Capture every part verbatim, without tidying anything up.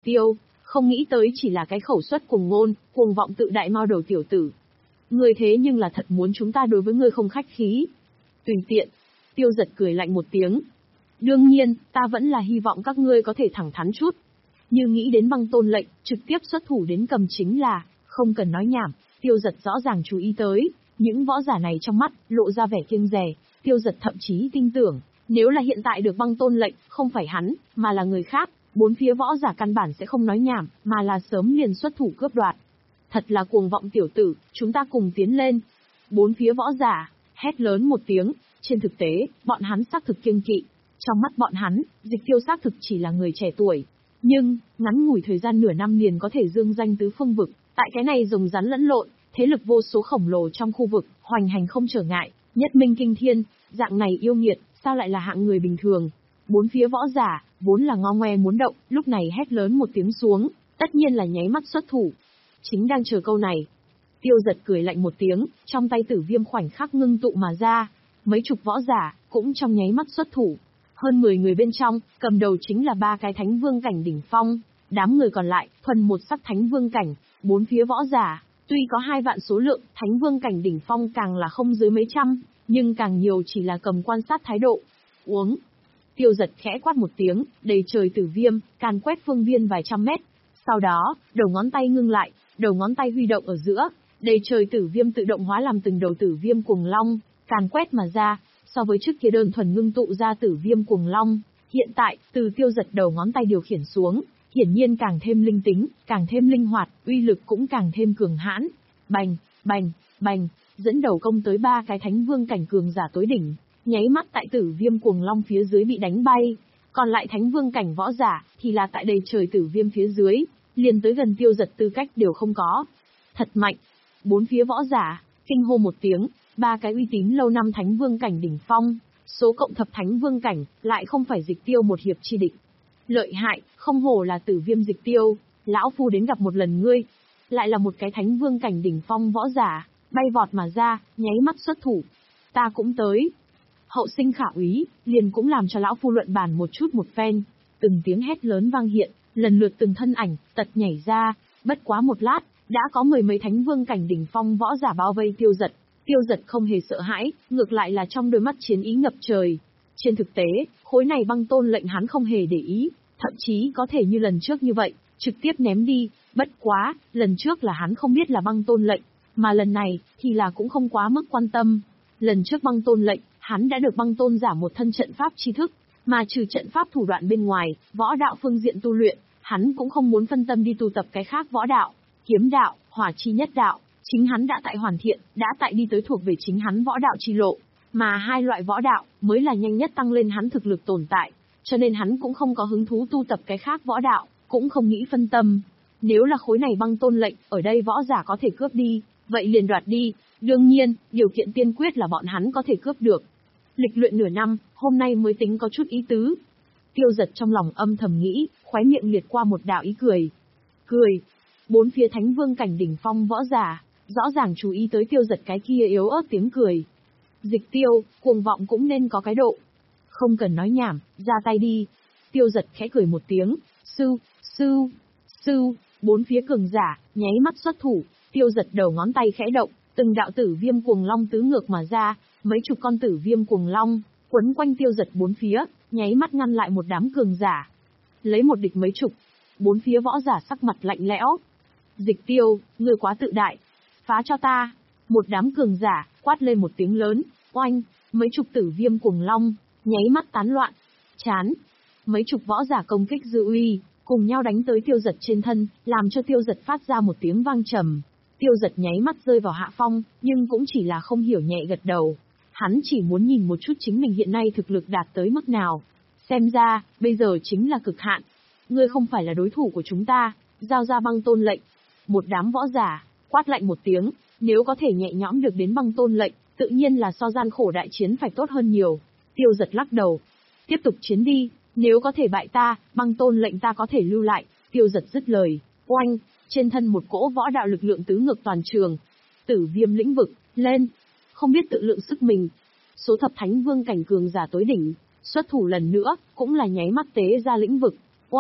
Tiêu, không nghĩ tới chỉ là cái khẩu suất cuồng ngôn, cuồng vọng tự đại mau đầu tiểu tử. Ngươi thế nhưng là thật muốn chúng ta đối với ngươi không khách khí. Tùy tiện. Tiêu Giật cười lạnh một tiếng. Đương nhiên, ta vẫn là hy vọng các ngươi có thể thẳng thắn chút. Như nghĩ đến băng tôn lệnh, trực tiếp xuất thủ đến cầm chính là, không cần nói nhảm. Tiêu Giật rõ ràng chú ý tới, những võ giả này trong mắt, lộ ra vẻ kiêng dè. Tiêu Giật thậm chí tin tưởng, nếu là hiện tại được băng tôn lệnh, không phải hắn, mà là người khác, bốn phía võ giả căn bản sẽ không nói nhảm, mà là sớm liền xuất thủ cướp đoạt. Thật là cuồng vọng tiểu tử, chúng ta cùng tiến lên. Bốn phía võ giả, hét lớn một tiếng, trên thực tế, bọn hắn xác thực kiêng kỵ. Trong mắt bọn hắn, Dịch Tiêu xác thực chỉ là người trẻ tuổi. Nhưng, ngắn ngủi thời gian nửa năm liền có thể dương danh tứ phương vực, tại cái này rồng rắn lẫn lộn, thế lực vô số khổng lồ trong khu vực, hoành hành không trở ngại, nhất minh kinh thiên, dạng này yêu nghiệt, sao lại là hạng người bình thường. Bốn phía võ giả, vốn là ngo ngoe muốn động, lúc này hét lớn một tiếng xuống, tất nhiên là nháy mắt xuất thủ. Chính đang chờ câu này. Tiêu Giật cười lạnh một tiếng, trong tay tử viêm khoảnh khắc ngưng tụ mà ra. Mấy chục võ giả, cũng trong nháy mắt xuất thủ. Hơn mười người bên trong, cầm đầu chính là ba cái thánh vương cảnh đỉnh phong. Đám người còn lại, thuần một sắc thánh vương cảnh, bốn phía võ giả. Tuy có hai vạn số lượng, thánh vương cảnh đỉnh phong càng là không dưới mấy trăm, nhưng càng nhiều chỉ là cầm quan sát thái độ. Uống. Tiêu Giật khẽ quát một tiếng, đầy trời tử viêm, càn quét phương viên vài trăm mét. Sau đó, đầu ngón tay ngưng lại, đầu ngón tay huy động ở giữa, đầy trời tử viêm tự động hóa làm từng đầu tử viêm cuồng long, càn quét mà ra. So với trước kia đơn thuần ngưng tụ ra tử viêm cuồng long, hiện tại, từ Tiêu Giật đầu ngón tay điều khiển xuống, hiển nhiên càng thêm linh tính, càng thêm linh hoạt, uy lực cũng càng thêm cường hãn. Bành, bành, bành, dẫn đầu công tới ba cái thánh vương cảnh cường giả tối đỉnh, nháy mắt tại tử viêm cuồng long phía dưới bị đánh bay, còn lại thánh vương cảnh võ giả thì là tại đầy trời tử viêm phía dưới, liền tới gần Tiêu Giật tư cách đều không có. Thật mạnh. Bốn phía võ giả kinh hô một tiếng, ba cái uy tín lâu năm thánh vương cảnh đỉnh phong, số cộng thập thánh vương cảnh, lại không phải Dịch Tiêu một hiệp chi địch. Lợi hại, không hổ là tử viêm Dịch Tiêu, lão phu đến gặp một lần ngươi. Lại là một cái thánh vương cảnh đỉnh phong võ giả, bay vọt mà ra, nháy mắt xuất thủ. Ta cũng tới. Hậu sinh khả úy, liền cũng làm cho lão phu luận bàn một chút một phen. Từng tiếng hét lớn vang hiện, lần lượt từng thân ảnh, tật nhảy ra, bất quá một lát, đã có mười mấy thánh vương cảnh đỉnh phong võ giả bao vây Tiêu Giật. Tiêu Giật không hề sợ hãi, ngược lại là trong đôi mắt chiến ý ngập trời. Trên thực tế, khối này băng tôn lệnh hắn không hề để ý, thậm chí có thể như lần trước như vậy, trực tiếp ném đi. Bất quá, lần trước là hắn không biết là băng tôn lệnh, mà lần này thì là cũng không quá mức quan tâm. Lần trước băng tôn lệnh, hắn đã được băng tôn giả một thân trận pháp tri thức, mà trừ trận pháp thủ đoạn bên ngoài, võ đạo phương diện tu luyện, hắn cũng không muốn phân tâm đi tu tập cái khác võ đạo, kiếm đạo, hỏa chi nhất đạo. Chính hắn đã tại hoàn thiện, đã tại đi tới thuộc về chính hắn võ đạo chi lộ, mà hai loại võ đạo mới là nhanh nhất tăng lên hắn thực lực tồn tại, cho nên hắn cũng không có hứng thú tu tập cái khác võ đạo, cũng không nghĩ phân tâm. Nếu là khối này băng tôn lệnh, ở đây võ giả có thể cướp đi, vậy liền đoạt đi, đương nhiên, điều kiện tiên quyết là bọn hắn có thể cướp được. Lịch luyện nửa năm, hôm nay mới tính có chút ý tứ. Tiêu Giật trong lòng âm thầm nghĩ, khóe miệng liệt qua một đạo ý cười. Cười. Bốn phía thánh vương cảnh đỉnh phong võ giả, rõ ràng chú ý tới Tiêu Giật cái kia yếu ớt tiếng cười. Dịch Tiêu, cuồng vọng cũng nên có cái độ. Không cần nói nhảm, ra tay đi. Tiêu Giật khẽ cười một tiếng, sư, sư, sư, bốn phía cường giả, nháy mắt xuất thủ. Tiêu Giật đầu ngón tay khẽ động, từng đạo tử viêm cuồng long tứ ngược mà ra, mấy chục con tử viêm cuồng long, quấn quanh Tiêu Giật bốn phía, nháy mắt ngăn lại một đám cường giả. Lấy một địch mấy chục, bốn phía võ giả sắc mặt lạnh lẽo. Dịch Tiêu, ngươi quá tự đại. Phá cho ta. Một đám cường giả, quát lên một tiếng lớn, oanh, mấy chục tử viêm cuồng long, nháy mắt tán loạn. Chán. Mấy chục võ giả công kích dư uy, cùng nhau đánh tới Tiêu Giật trên thân, làm cho Tiêu Giật phát ra một tiếng vang trầm. Tiêu Giật nháy mắt rơi vào hạ phong, nhưng cũng chỉ là không hiểu nhẹ gật đầu. Hắn chỉ muốn nhìn một chút chính mình hiện nay thực lực đạt tới mức nào. Xem ra, bây giờ chính là cực hạn. Ngươi không phải là đối thủ của chúng ta, giao ra băng tôn lệnh. Một đám võ giả, quát lạnh một tiếng, nếu có thể nhẹ nhõm được đến băng tôn lệnh, tự nhiên là so gian khổ đại chiến phải tốt hơn nhiều. Tiêu Giật lắc đầu. Tiếp tục chiến đi, nếu có thể bại ta, băng tôn lệnh ta có thể lưu lại. Tiêu Giật dứt lời, oanh, trên thân một cỗ võ đạo lực lượng tứ ngược toàn trường. Tử viêm lĩnh vực, lên. Không biết tự lượng sức mình. Số thập thánh vương cảnh cường giả tối đỉnh, xuất thủ lần nữa, cũng là nháy mắt tế ra lĩnh vực. Oanh,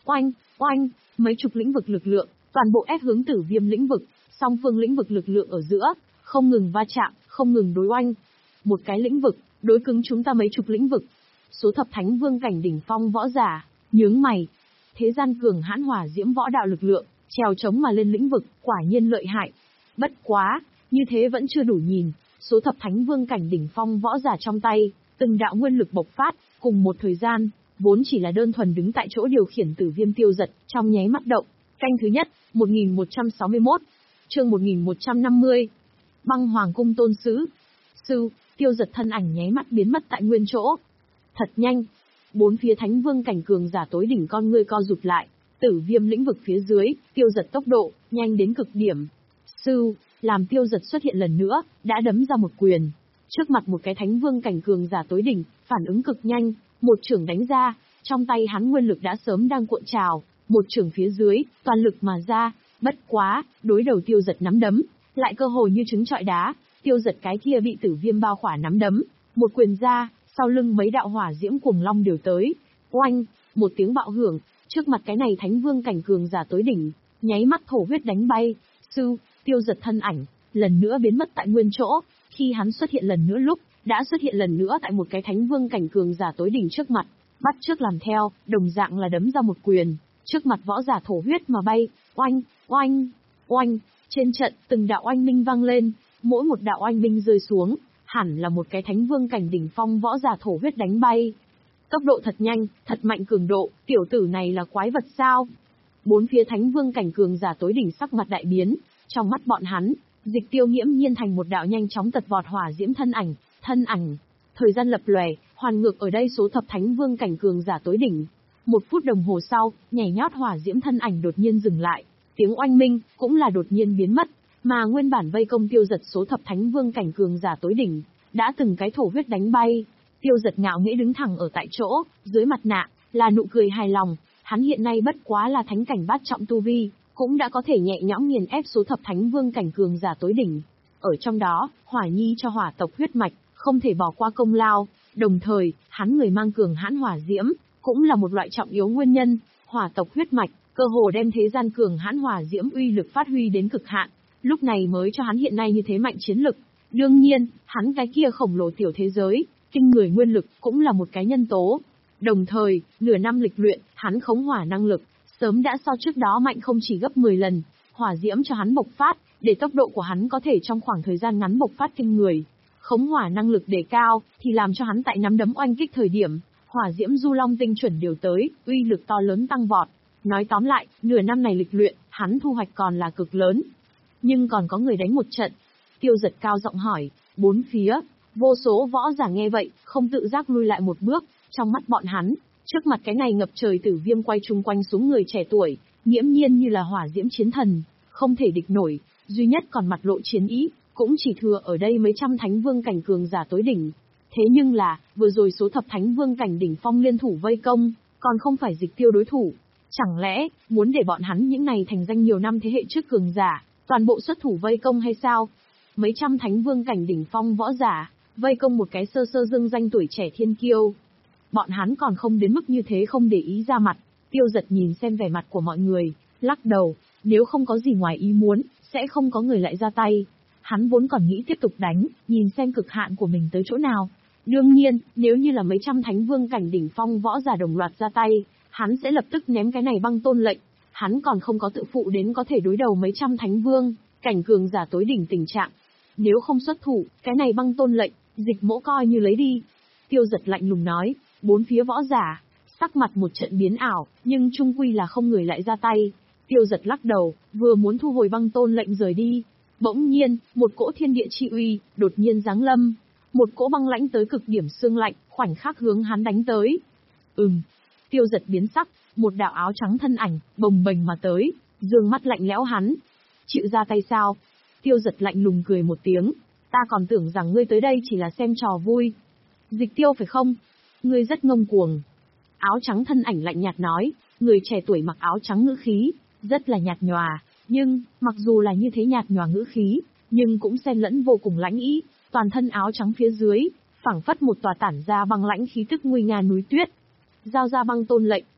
Oanh, oanh, mấy chục lĩnh vực lực lượng, toàn bộ ép hướng Tử Viêm lĩnh vực, song phương lĩnh vực lực lượng ở giữa, không ngừng va chạm, không ngừng đối oanh. Một cái lĩnh vực, đối cứng chúng ta mấy chục lĩnh vực. Số thập thánh vương cảnh đỉnh phong võ giả, nhướng mày. Thế gian cường hãn hỏa diễm võ đạo lực lượng, trèo chống mà lên lĩnh vực, quả nhiên lợi hại. Bất quá, như thế vẫn chưa đủ nhìn, số thập thánh vương cảnh đỉnh phong võ giả trong tay, từng đạo nguyên lực bộc phát, cùng một thời gian, vốn chỉ là đơn thuần đứng tại chỗ điều khiển Tử Viêm tiêu giật, trong nháy mắt động. Canh thứ nhất, một nghìn một trăm sáu mươi mốt, chương một nghìn một trăm năm mươi. Băng Hoàng cung tôn sứ. Sư, tiêu giật thân ảnh nháy mắt biến mất tại nguyên chỗ. Thật nhanh. Bốn phía thánh vương cảnh cường giả tối đỉnh con ngươi co rụt lại. Tử Viêm lĩnh vực phía dưới, tiêu giật tốc độ, nhanh đến cực điểm. Sư, làm tiêu giật xuất hiện lần nữa, đã đấm ra một quyền. Trước mặt một cái thánh vương cảnh cường giả tối đỉnh, phản ứng cực nhanh, một chưởng đánh ra, trong tay hắn nguyên lực đã sớm đang cuộn trào, một chưởng phía dưới, toàn lực mà ra, bất quá, đối đầu tiêu giật nắm đấm, lại cơ hồ như trứng trọi đá, tiêu giật cái kia bị Tử Viêm bao khỏa nắm đấm, một quyền ra, sau lưng mấy đạo hỏa diễm cuồng long đều tới, oanh, một tiếng bạo hưởng, trước mặt cái này thánh vương cảnh cường giả tối đỉnh, nháy mắt thổ huyết đánh bay, sư, tiêu giật thân ảnh, lần nữa biến mất tại nguyên chỗ, khi hắn xuất hiện lần nữa lúc, đã xuất hiện lần nữa tại một cái thánh vương cảnh cường giả tối đỉnh trước mặt, bắt trước làm theo, đồng dạng là đấm ra một quyền, trước mặt võ giả thổ huyết mà bay, oanh, oanh, oanh, trên trận, từng đạo oanh minh vang lên, mỗi một đạo oanh minh rơi xuống, hẳn là một cái thánh vương cảnh đỉnh phong võ giả thổ huyết đánh bay. Tốc độ thật nhanh, thật mạnh cường độ, tiểu tử này là quái vật sao? Bốn phía thánh vương cảnh cường giả tối đỉnh sắc mặt đại biến, trong mắt bọn hắn, Dịch Tiêu nghiễm nhiên thành một đạo nhanh chóng tật vọt hỏa diễm thân ảnh, thân ảnh. Thời gian lập lòe, hoàn ngược ở đây số thập thánh vương cảnh cường giả tối đỉnh. Một phút đồng hồ sau, nhảy nhót hỏa diễm thân ảnh đột nhiên dừng lại, tiếng oanh minh cũng là đột nhiên biến mất, mà nguyên bản vây công tiêu giật số thập thánh vương cảnh cường giả tối đỉnh, đã từng cái thổ huyết đánh bay. Tiêu giật ngạo nghễ đứng thẳng ở tại chỗ, dưới mặt nạ là nụ cười hài lòng, hắn hiện nay bất quá là thánh cảnh bát trọng tu vi, cũng đã có thể nhẹ nhõm nghiền ép số thập thánh vương cảnh cường giả tối đỉnh. Ở trong đó, Hỏa Nhi cho hỏa tộc huyết mạch, không thể bỏ qua công lao, đồng thời, hắn người mang cường hãn hỏa diễm, cũng là một loại trọng yếu nguyên nhân, hỏa tộc huyết mạch, cơ hồ đem thế gian cường hãn hỏa diễm uy lực phát huy đến cực hạn, lúc này mới cho hắn hiện nay như thế mạnh chiến lực. Đương nhiên, hắn cái kia khổng lồ tiểu thế giới, kinh người nguyên lực cũng là một cái nhân tố. Đồng thời, nửa năm lịch luyện, hắn khống hỏa năng lực, sớm đã so trước đó mạnh không chỉ gấp mười lần, hỏa diễm cho hắn bộc phát, để tốc độ của hắn có thể trong khoảng thời gian ngắn bộc phát kinh người. Khống hỏa năng lực đề cao, thì làm cho hắn tại nắm đấm oanh kích thời điểm, hỏa diễm du long tinh chuẩn điều tới, uy lực to lớn tăng vọt. Nói tóm lại, nửa năm này lịch luyện, hắn thu hoạch còn là cực lớn. Nhưng còn có người đánh một trận. Tiêu giật cao giọng hỏi, bốn phía, vô số võ giả nghe vậy, không tự giác lui lại một bước, trong mắt bọn hắn, trước mặt cái này ngập trời Tử Viêm quay chung quanh xuống người trẻ tuổi, nghiễm nhiên như là hỏa diễm chiến thần, không thể địch nổi, duy nhất còn mặt lộ chiến ý, cũng chỉ thừa ở đây mấy trăm thánh vương cảnh cường giả tối đỉnh. Thế nhưng là, vừa rồi số thập thánh vương cảnh đỉnh phong liên thủ vây công, còn không phải Dịch Tiêu đối thủ. Chẳng lẽ, muốn để bọn hắn những này thành danh nhiều năm thế hệ trước cường giả, toàn bộ xuất thủ vây công hay sao? Mấy trăm thánh vương cảnh đỉnh phong võ giả, vây công một cái sơ sơ dương danh tuổi trẻ thiên kiêu. Bọn hắn còn không đến mức như thế không để ý ra mặt, Tiêu giật nhìn xem vẻ mặt của mọi người, lắc đầu, nếu không có gì ngoài ý muốn, sẽ không có người lại ra tay. Hắn vốn còn nghĩ tiếp tục đánh, nhìn xem cực hạn của mình tới chỗ nào. Đương nhiên, nếu như là mấy trăm thánh vương cảnh đỉnh phong võ giả đồng loạt ra tay, hắn sẽ lập tức ném cái này băng tôn lệnh. Hắn còn không có tự phụ đến có thể đối đầu mấy trăm thánh vương, cảnh cường giả tối đỉnh tình trạng. Nếu không xuất thủ, cái này băng tôn lệnh, Dịch Mỗ coi như lấy đi. Tiêu giật lạnh lùng nói, bốn phía võ giả, sắc mặt một trận biến ảo, nhưng chung quy là không người lại ra tay. Tiêu giật lắc đầu, vừa muốn thu hồi băng tôn lệnh rời đi. Bỗng nhiên, một cỗ thiên địa chi uy, đột nhiên giáng lâm. Một cỗ băng lãnh tới cực điểm xương lạnh, khoảnh khắc hướng hắn đánh tới. Ừm. Tiêu giật biến sắc, một đạo áo trắng thân ảnh, bồng bềnh mà tới, dương mắt lạnh lẽo hắn. Chịu ra tay sao? Tiêu giật lạnh lùng cười một tiếng, ta còn tưởng rằng ngươi tới đây chỉ là xem trò vui. Dịch Tiêu phải không? Ngươi rất ngông cuồng. Áo trắng thân ảnh lạnh nhạt nói, người trẻ tuổi mặc áo trắng ngữ khí, rất là nhạt nhòa, nhưng, mặc dù là như thế nhạt nhòa ngữ khí, nhưng cũng xen lẫn vô cùng lãnh ý, toàn thân áo trắng phía dưới, phảng phất một tòa tản ra băng lãnh khí tức nguy nga núi tuyết. Giao ra băng tôn lệnh,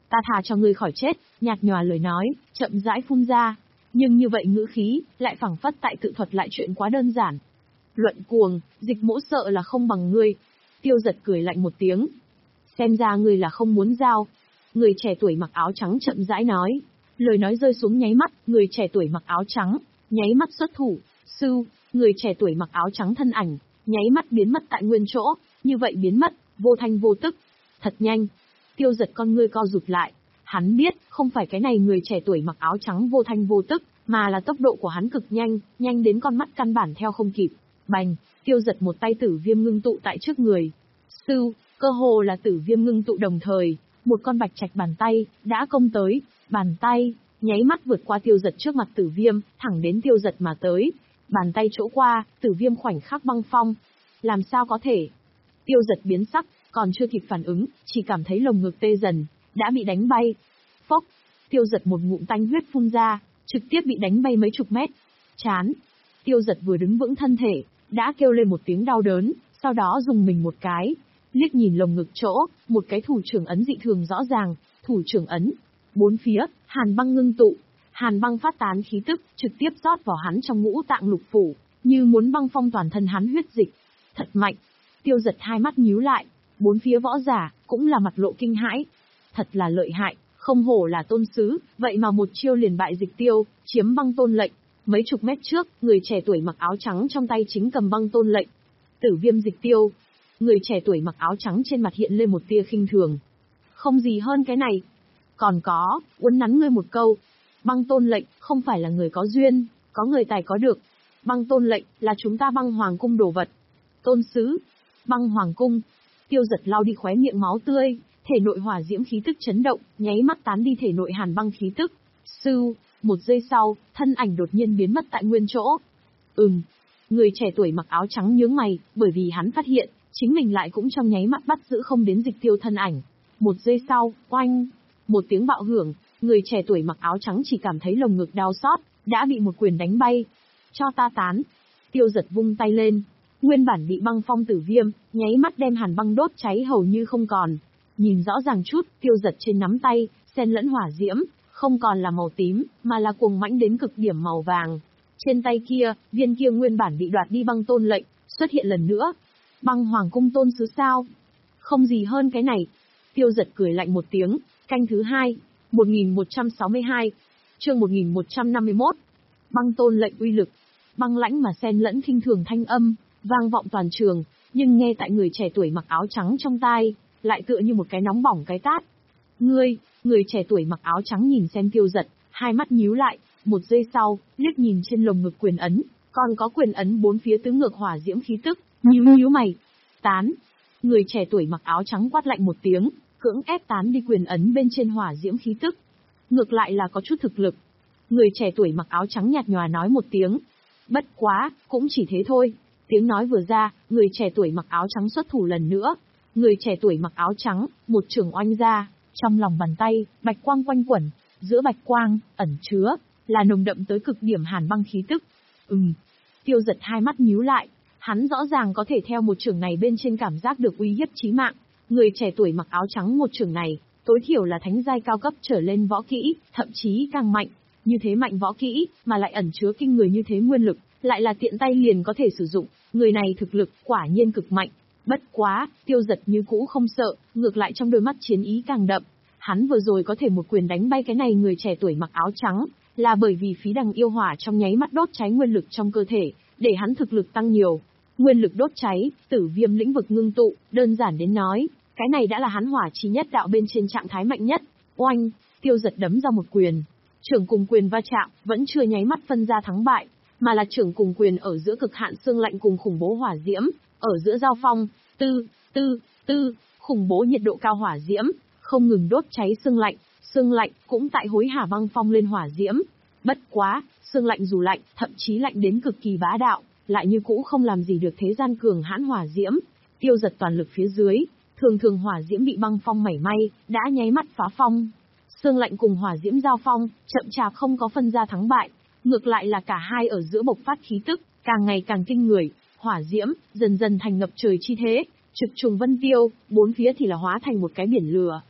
Ta thà cho ngươi khỏi chết, nhạt nhòa lời nói, chậm rãi phun ra. Nhưng như vậy ngữ khí, lại phảng phất tại tự thuật lại chuyện quá đơn giản. Luận cuồng, Dịch Mỗ sợ là không bằng ngươi. Tiêu Giật cười lạnh một tiếng. Xem ra ngươi là không muốn giao. Người trẻ tuổi mặc áo trắng chậm rãi nói. Lời nói rơi xuống nháy mắt, người trẻ tuổi mặc áo trắng, nháy mắt xuất thủ. Sư, người trẻ tuổi mặc áo trắng thân ảnh, nháy mắt biến mất tại nguyên chỗ, như vậy biến mất, vô thanh vô tức. Thật nhanh. Tiêu Giật con ngươi co rụt lại. Hắn biết, không phải cái này người trẻ tuổi mặc áo trắng vô thanh vô tức, mà là tốc độ của hắn cực nhanh, nhanh đến con mắt căn bản theo không kịp. Bành, Tiêu Giật một tay tử viêm ngưng tụ tại trước người. Sư, cơ hồ là tử viêm ngưng tụ đồng thời, một con bạch trạch bàn tay, đã công tới, bàn tay, nháy mắt vượt qua Tiêu Giật trước mặt tử viêm, thẳng đến Tiêu Giật mà tới. Bàn tay chỗ qua, tử viêm khoảnh khắc băng phong. Làm sao có thể? Tiêu Giật biến sắc, còn chưa kịp phản ứng, chỉ cảm thấy lồng ngực tê dần, đã bị đánh bay. Phốc, Tiêu Giật một ngụm tanh huyết phun ra, trực tiếp bị đánh bay mấy chục mét. Chán. Tiêu Giật vừa đứng vững thân thể, đã kêu lên một tiếng đau đớn, sau đó dùng mình một cái, liếc nhìn lồng ngực chỗ, một cái thủ trưởng ấn dị thường rõ ràng, thủ trưởng ấn. Bốn phía, hàn băng ngưng tụ, hàn băng phát tán khí tức, trực tiếp rót vào hắn trong ngũ tạng lục phủ, như muốn băng phong toàn thân hắn huyết dịch. Thật mạnh. Tiêu Giật hai mắt nhíu lại, bốn phía võ giả, cũng là mặt lộ kinh hãi. Thật là lợi hại, không hổ là tôn sứ, vậy mà một chiêu liền bại Dịch Tiêu, chiếm băng tôn lệnh. Mấy chục mét trước, người trẻ tuổi mặc áo trắng trong tay chính cầm băng tôn lệnh. Tử viêm Dịch Tiêu. Người trẻ tuổi mặc áo trắng trên mặt hiện lên một tia khinh thường. Không gì hơn cái này. Còn có, uốn nắn ngươi một câu. Băng tôn lệnh, không phải là người có duyên, có người tài có được. Băng tôn lệnh, là chúng ta băng hoàng cung đồ vật. Tôn sứ. Băng hoàng cung. Tiêu Giật lau đi khóe miệng máu tươi, thể nội hỏa diễm khí tức chấn động, nháy mắt tán đi thể nội hàn băng khí tức. Sư, một giây sau, thân ảnh đột nhiên biến mất tại nguyên chỗ. Ừm. Người trẻ tuổi mặc áo trắng nhướng mày, bởi vì hắn phát hiện, chính mình lại cũng trong nháy mắt bắt giữ không đến Dịch Tiêu thân ảnh. Một giây sau, oanh, một tiếng bạo hưởng, người trẻ tuổi mặc áo trắng chỉ cảm thấy lồng ngực đau xót, đã bị một quyền đánh bay. Cho ta tán. Tiêu Giật vung tay lên. Nguyên bản bị băng phong tử viêm, nháy mắt đem hàn băng đốt cháy hầu như không còn. Nhìn rõ ràng chút, Tiêu Giật trên nắm tay, xen lẫn hỏa diễm, không còn là màu tím, mà là cuồng mãnh đến cực điểm màu vàng. Trên tay kia, viên kia nguyên bản bị đoạt đi băng tôn lệnh, xuất hiện lần nữa. Băng hoàng cung tôn sứ sao? Không gì hơn cái này. Tiêu Giật cười lạnh một tiếng, canh thứ hai, một nghìn một trăm sáu mươi hai, chương một nghìn một trăm năm mươi mốt. Băng tôn lệnh uy lực, băng lãnh mà xen lẫn khinh thường thanh âm, vang vọng toàn trường, nhưng nghe tại người trẻ tuổi mặc áo trắng trong tai, lại tựa như một cái nóng bỏng cái tát. Ngươi, người trẻ tuổi mặc áo trắng nhìn xem Tiêu Giật, hai mắt nhíu lại, một giây sau, liếc nhìn trên lồng ngực quyền ấn, còn có quyền ấn bốn phía tứ ngược hỏa diễm khí tức, nhíu nhíu mày. Tán. Người trẻ tuổi mặc áo trắng quát lạnh một tiếng, cưỡng ép tán đi quyền ấn bên trên hỏa diễm khí tức. Ngược lại là có chút thực lực. Người trẻ tuổi mặc áo trắng nhạt nhòa nói một tiếng. Bất quá, cũng chỉ thế thôi. Tiếng nói vừa ra, người trẻ tuổi mặc áo trắng xuất thủ lần nữa. Người trẻ tuổi mặc áo trắng, một trường oanh ra, trong lòng bàn tay, bạch quang quanh quẩn, giữa bạch quang, ẩn chứa, là nồng đậm tới cực điểm hàn băng khí tức. Ừm. Tiêu Giật hai mắt nhíu lại, hắn rõ ràng có thể theo một trường này bên trên cảm giác được uy hiếp chí mạng. Người trẻ tuổi mặc áo trắng một trường này, tối thiểu là thánh giai cao cấp trở lên võ kỹ, thậm chí càng mạnh. Như thế mạnh võ kỹ, mà lại ẩn chứa kinh người như thế nguyên lực, lại là tiện tay liền có thể sử dụng, người này thực lực quả nhiên cực mạnh. Bất quá, Tiêu Giật như cũ không sợ, ngược lại trong đôi mắt chiến ý càng đậm. Hắn vừa rồi có thể một quyền đánh bay cái này người trẻ tuổi mặc áo trắng, là bởi vì phí đằng yêu hỏa trong nháy mắt đốt cháy nguyên lực trong cơ thể, để hắn thực lực tăng nhiều. Nguyên lực đốt cháy, tử viêm lĩnh vực ngưng tụ, đơn giản đến nói, cái này đã là hắn hỏa chi nhất đạo bên trên trạng thái mạnh nhất. Oanh, Tiêu Giật đấm ra một quyền. Trưởng cùng quyền va chạm, vẫn chưa nháy mắt phân ra thắng bại, mà là trưởng cùng quyền ở giữa cực hạn xương lạnh cùng khủng bố hỏa diễm, ở giữa giao phong, tư, tư, tư, khủng bố nhiệt độ cao hỏa diễm, không ngừng đốt cháy xương lạnh, xương lạnh cũng tại hối hả băng phong lên hỏa diễm. Bất quá, xương lạnh dù lạnh, thậm chí lạnh đến cực kỳ bá đạo, lại như cũ không làm gì được thế gian cường hãn hỏa diễm. Tiêu Giật toàn lực phía dưới, thường thường hỏa diễm bị băng phong mảy may, đã nháy mắt phá phong. Xương lạnh cùng hỏa diễm giao phong, chậm chạp không có phân ra thắng bại, ngược lại là cả hai ở giữa bộc phát khí tức, càng ngày càng kinh người, hỏa diễm dần dần thành ngập trời chi thế, trực trùng vân tiêu, bốn phía thì là hóa thành một cái biển lửa.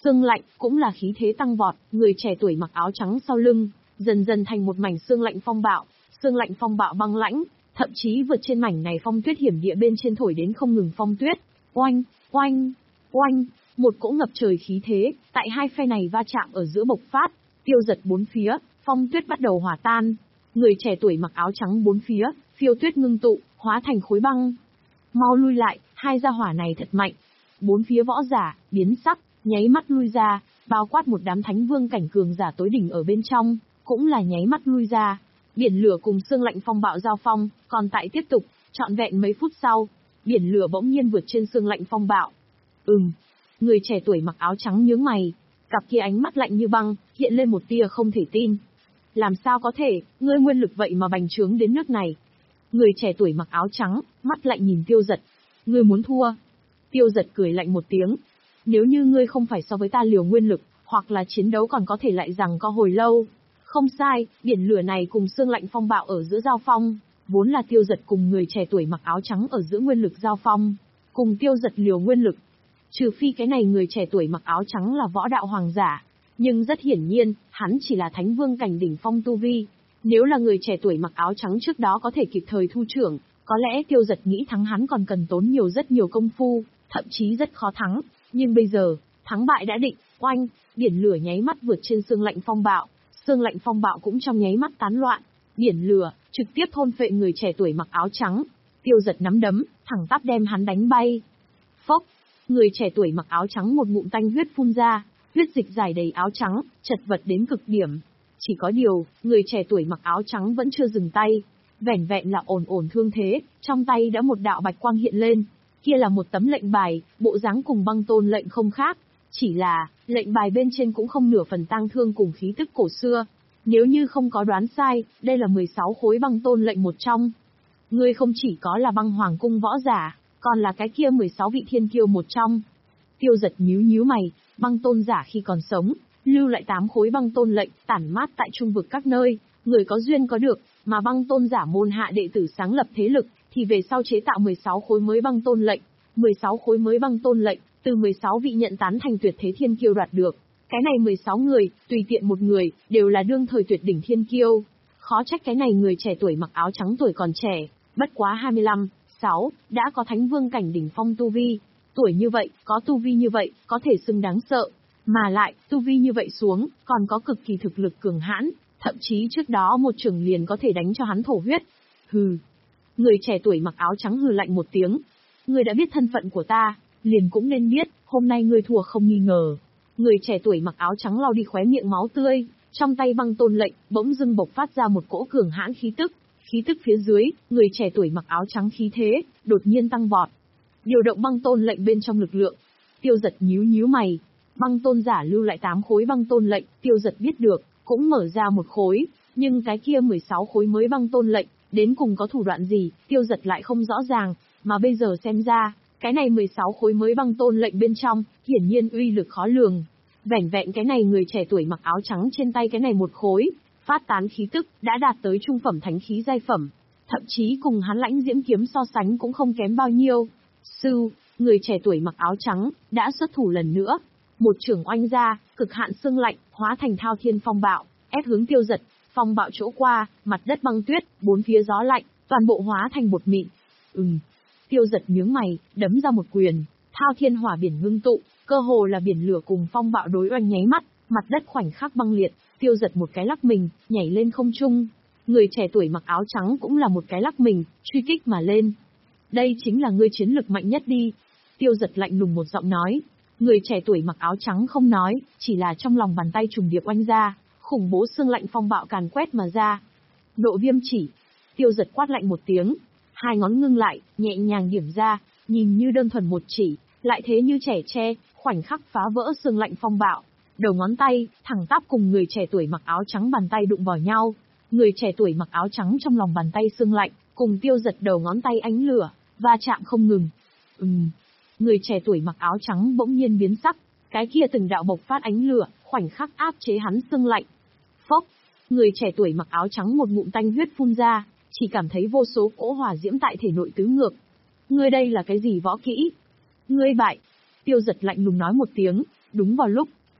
Sương lạnh cũng là khí thế tăng vọt, người trẻ tuổi mặc áo trắng sau lưng, dần dần thành một mảnh sương lạnh phong bạo, sương lạnh phong bạo băng lãnh, thậm chí vượt trên mảnh này phong tuyết hiểm địa bên trên thổi đến không ngừng phong tuyết. Oanh, oanh, oanh, một cỗ ngập trời khí thế, tại hai phe này va chạm ở giữa bộc phát, tiêu giật bốn phía, phong tuyết bắt đầu hòa tan. Người trẻ tuổi mặc áo trắng bốn phía, phiêu tuyết ngưng tụ, hóa thành khối băng. Mau lui lại, hai gia hỏa này thật mạnh. Bốn phía võ giả, biến sắc, nháy mắt lui ra, bao quát một đám thánh vương cảnh cường giả tối đỉnh ở bên trong, cũng là nháy mắt lui ra. Biển lửa cùng sương lạnh phong bạo giao phong, còn tại tiếp tục, trọn vẹn mấy phút sau, biển lửa bỗng nhiên vượt trên sương lạnh phong bạo. Ừm, người trẻ tuổi mặc áo trắng nhướng mày, cặp kia ánh mắt lạnh như băng, hiện lên một tia không thể tin. Làm sao có thể, ngươi nguyên lực vậy mà bành trướng đến nước này. Người trẻ tuổi mặc áo trắng, mắt lạnh nhìn Tiêu Giật. Ngươi muốn thua. Tiêu Giật cười lạnh một tiếng. Nếu như ngươi không phải so với ta liều nguyên lực, hoặc là chiến đấu còn có thể lại rằng có hồi lâu. Không sai, biển lửa này cùng sương lạnh phong bạo ở giữa giao phong, vốn là Tiêu Giật cùng người trẻ tuổi mặc áo trắng ở giữa nguyên lực giao phong, cùng Tiêu Giật liều nguyên lực. Trừ phi cái này người trẻ tuổi mặc áo trắng là võ đạo hoàng giả, nhưng rất hiển nhiên, hắn chỉ là thánh vương cảnh đỉnh phong tu vi. Nếu là người trẻ tuổi mặc áo trắng trước đó có thể kịp thời thu trưởng, có lẽ Tiêu Giật nghĩ thắng hắn còn cần tốn nhiều rất nhiều công phu, thậm chí rất khó thắng. Nhưng bây giờ, thắng bại đã định, oanh, biển lửa nháy mắt vượt trên sương lạnh phong bạo, sương lạnh phong bạo cũng trong nháy mắt tán loạn, biển lửa trực tiếp thôn phệ người trẻ tuổi mặc áo trắng. Tiêu Giật nắm đấm, thẳng tắp đem hắn đánh bay. Phốc, người trẻ tuổi mặc áo trắng một ngụm tanh huyết phun ra, huyết dịch dài đầy áo trắng, chật vật đến cực điểm. Chỉ có điều, người trẻ tuổi mặc áo trắng vẫn chưa dừng tay, vẻn vẹn là ổn ổn thương thế, trong tay đã một đạo bạch quang hiện lên. Kia là một tấm lệnh bài, bộ dáng cùng băng tôn lệnh không khác, chỉ là, lệnh bài bên trên cũng không nửa phần tang thương cùng khí tức cổ xưa. Nếu như không có đoán sai, đây là mười sáu khối băng tôn lệnh một trong. Ngươi không chỉ có là băng hoàng cung võ giả, còn là cái kia mười sáu vị thiên kiêu một trong. Tiêu Giật nhíu nhíu mày, băng tôn giả khi còn sống, lưu lại tám khối băng tôn lệnh, tản mát tại trung vực các nơi, người có duyên có được, mà băng tôn giả môn hạ đệ tử sáng lập thế lực, thì về sau chế tạo mười sáu khối mới băng tôn lệnh, mười sáu khối mới băng tôn lệnh, từ mười sáu vị nhận tán thành tuyệt thế thiên kiêu đoạt được. Cái này mười sáu người, tùy tiện một người, đều là đương thời tuyệt đỉnh thiên kiêu. Khó trách cái này người trẻ tuổi mặc áo trắng tuổi còn trẻ, bất quá hai mươi lăm, sáu, đã có thánh vương cảnh đỉnh phong tu vi. Tuổi như vậy, có tu vi như vậy, có thể xưng đáng sợ. Mà lại, tu vi như vậy xuống, còn có cực kỳ thực lực cường hãn, thậm chí trước đó một trường liền có thể đánh cho hắn thổ huyết. Hừ. Người trẻ tuổi mặc áo trắng hừ lạnh một tiếng. Người đã biết thân phận của ta, liền cũng nên biết, hôm nay ngươi thua không nghi ngờ. Người trẻ tuổi mặc áo trắng lau đi khóe miệng máu tươi, trong tay băng tôn lệnh, bỗng dưng bộc phát ra một cỗ cường hãn khí tức. Khí tức phía dưới, người trẻ tuổi mặc áo trắng khí thế, đột nhiên tăng vọt. Điều động băng tôn lệnh bên trong lực lượng. Tiêu Giật nhíu nhíu mày. Băng tôn giả lưu lại tám khối băng tôn lệnh, Tiêu Giật biết được, cũng mở ra một khối, nhưng cái kia mười sáu khối mới băng tôn lệnh, đến cùng có thủ đoạn gì, Tiêu Giật lại không rõ ràng, mà bây giờ xem ra, cái này mười sáu khối mới băng tôn lệnh bên trong, hiển nhiên uy lực khó lường. Vẻn vẹn cái này người trẻ tuổi mặc áo trắng trên tay cái này một khối, phát tán khí tức, đã đạt tới trung phẩm thánh khí giai phẩm, thậm chí cùng hắn lãnh diễm kiếm so sánh cũng không kém bao nhiêu. Sư, người trẻ tuổi mặc áo trắng, đã xuất thủ lần nữa. Một chưởng oanh ra, cực hạn sương lạnh, hóa thành thao thiên phong bạo, ép hướng Tiêu Giật, phong bạo chỗ qua, mặt đất băng tuyết, bốn phía gió lạnh, toàn bộ hóa thành bột mịn. Ừm. Tiêu Giật nhướng mày, đấm ra một quyền, thao thiên hỏa biển ngưng tụ, cơ hồ là biển lửa cùng phong bạo đối oanh nháy mắt, mặt đất khoảnh khắc băng liệt, Tiêu Giật một cái lắc mình, nhảy lên không trung. Người trẻ tuổi mặc áo trắng cũng là một cái lắc mình, truy kích mà lên. Đây chính là ngươi chiến lực mạnh nhất đi. Tiêu Giật lạnh lùng một giọng nói. Người trẻ tuổi mặc áo trắng không nói, chỉ là trong lòng bàn tay trùng điệp oanh ra, khủng bố sương lạnh phong bạo càn quét mà ra. Độ viêm chỉ. Tiêu Giật quát lạnh một tiếng, hai ngón ngưng lại, nhẹ nhàng điểm ra, nhìn như đơn thuần một chỉ, lại thế như trẻ tre, khoảnh khắc phá vỡ sương lạnh phong bạo. Đầu ngón tay, thẳng tắp cùng người trẻ tuổi mặc áo trắng bàn tay đụng vào nhau. Người trẻ tuổi mặc áo trắng trong lòng bàn tay sương lạnh, cùng Tiêu Giật đầu ngón tay ánh lửa, va chạm không ngừng. Ừm. Người trẻ tuổi mặc áo trắng bỗng nhiên biến sắc, cái kia từng đạo bộc phát ánh lửa, khoảnh khắc áp chế hắn sương lạnh. Phốc, người trẻ tuổi mặc áo trắng một ngụm tanh huyết phun ra, chỉ cảm thấy vô số cỗ hỏa diễm tại thể nội tứ ngược. Ngươi đây là cái gì võ kỹ? Ngươi bại. Tiêu Giật lạnh lùng nói một tiếng, đúng vào lúc,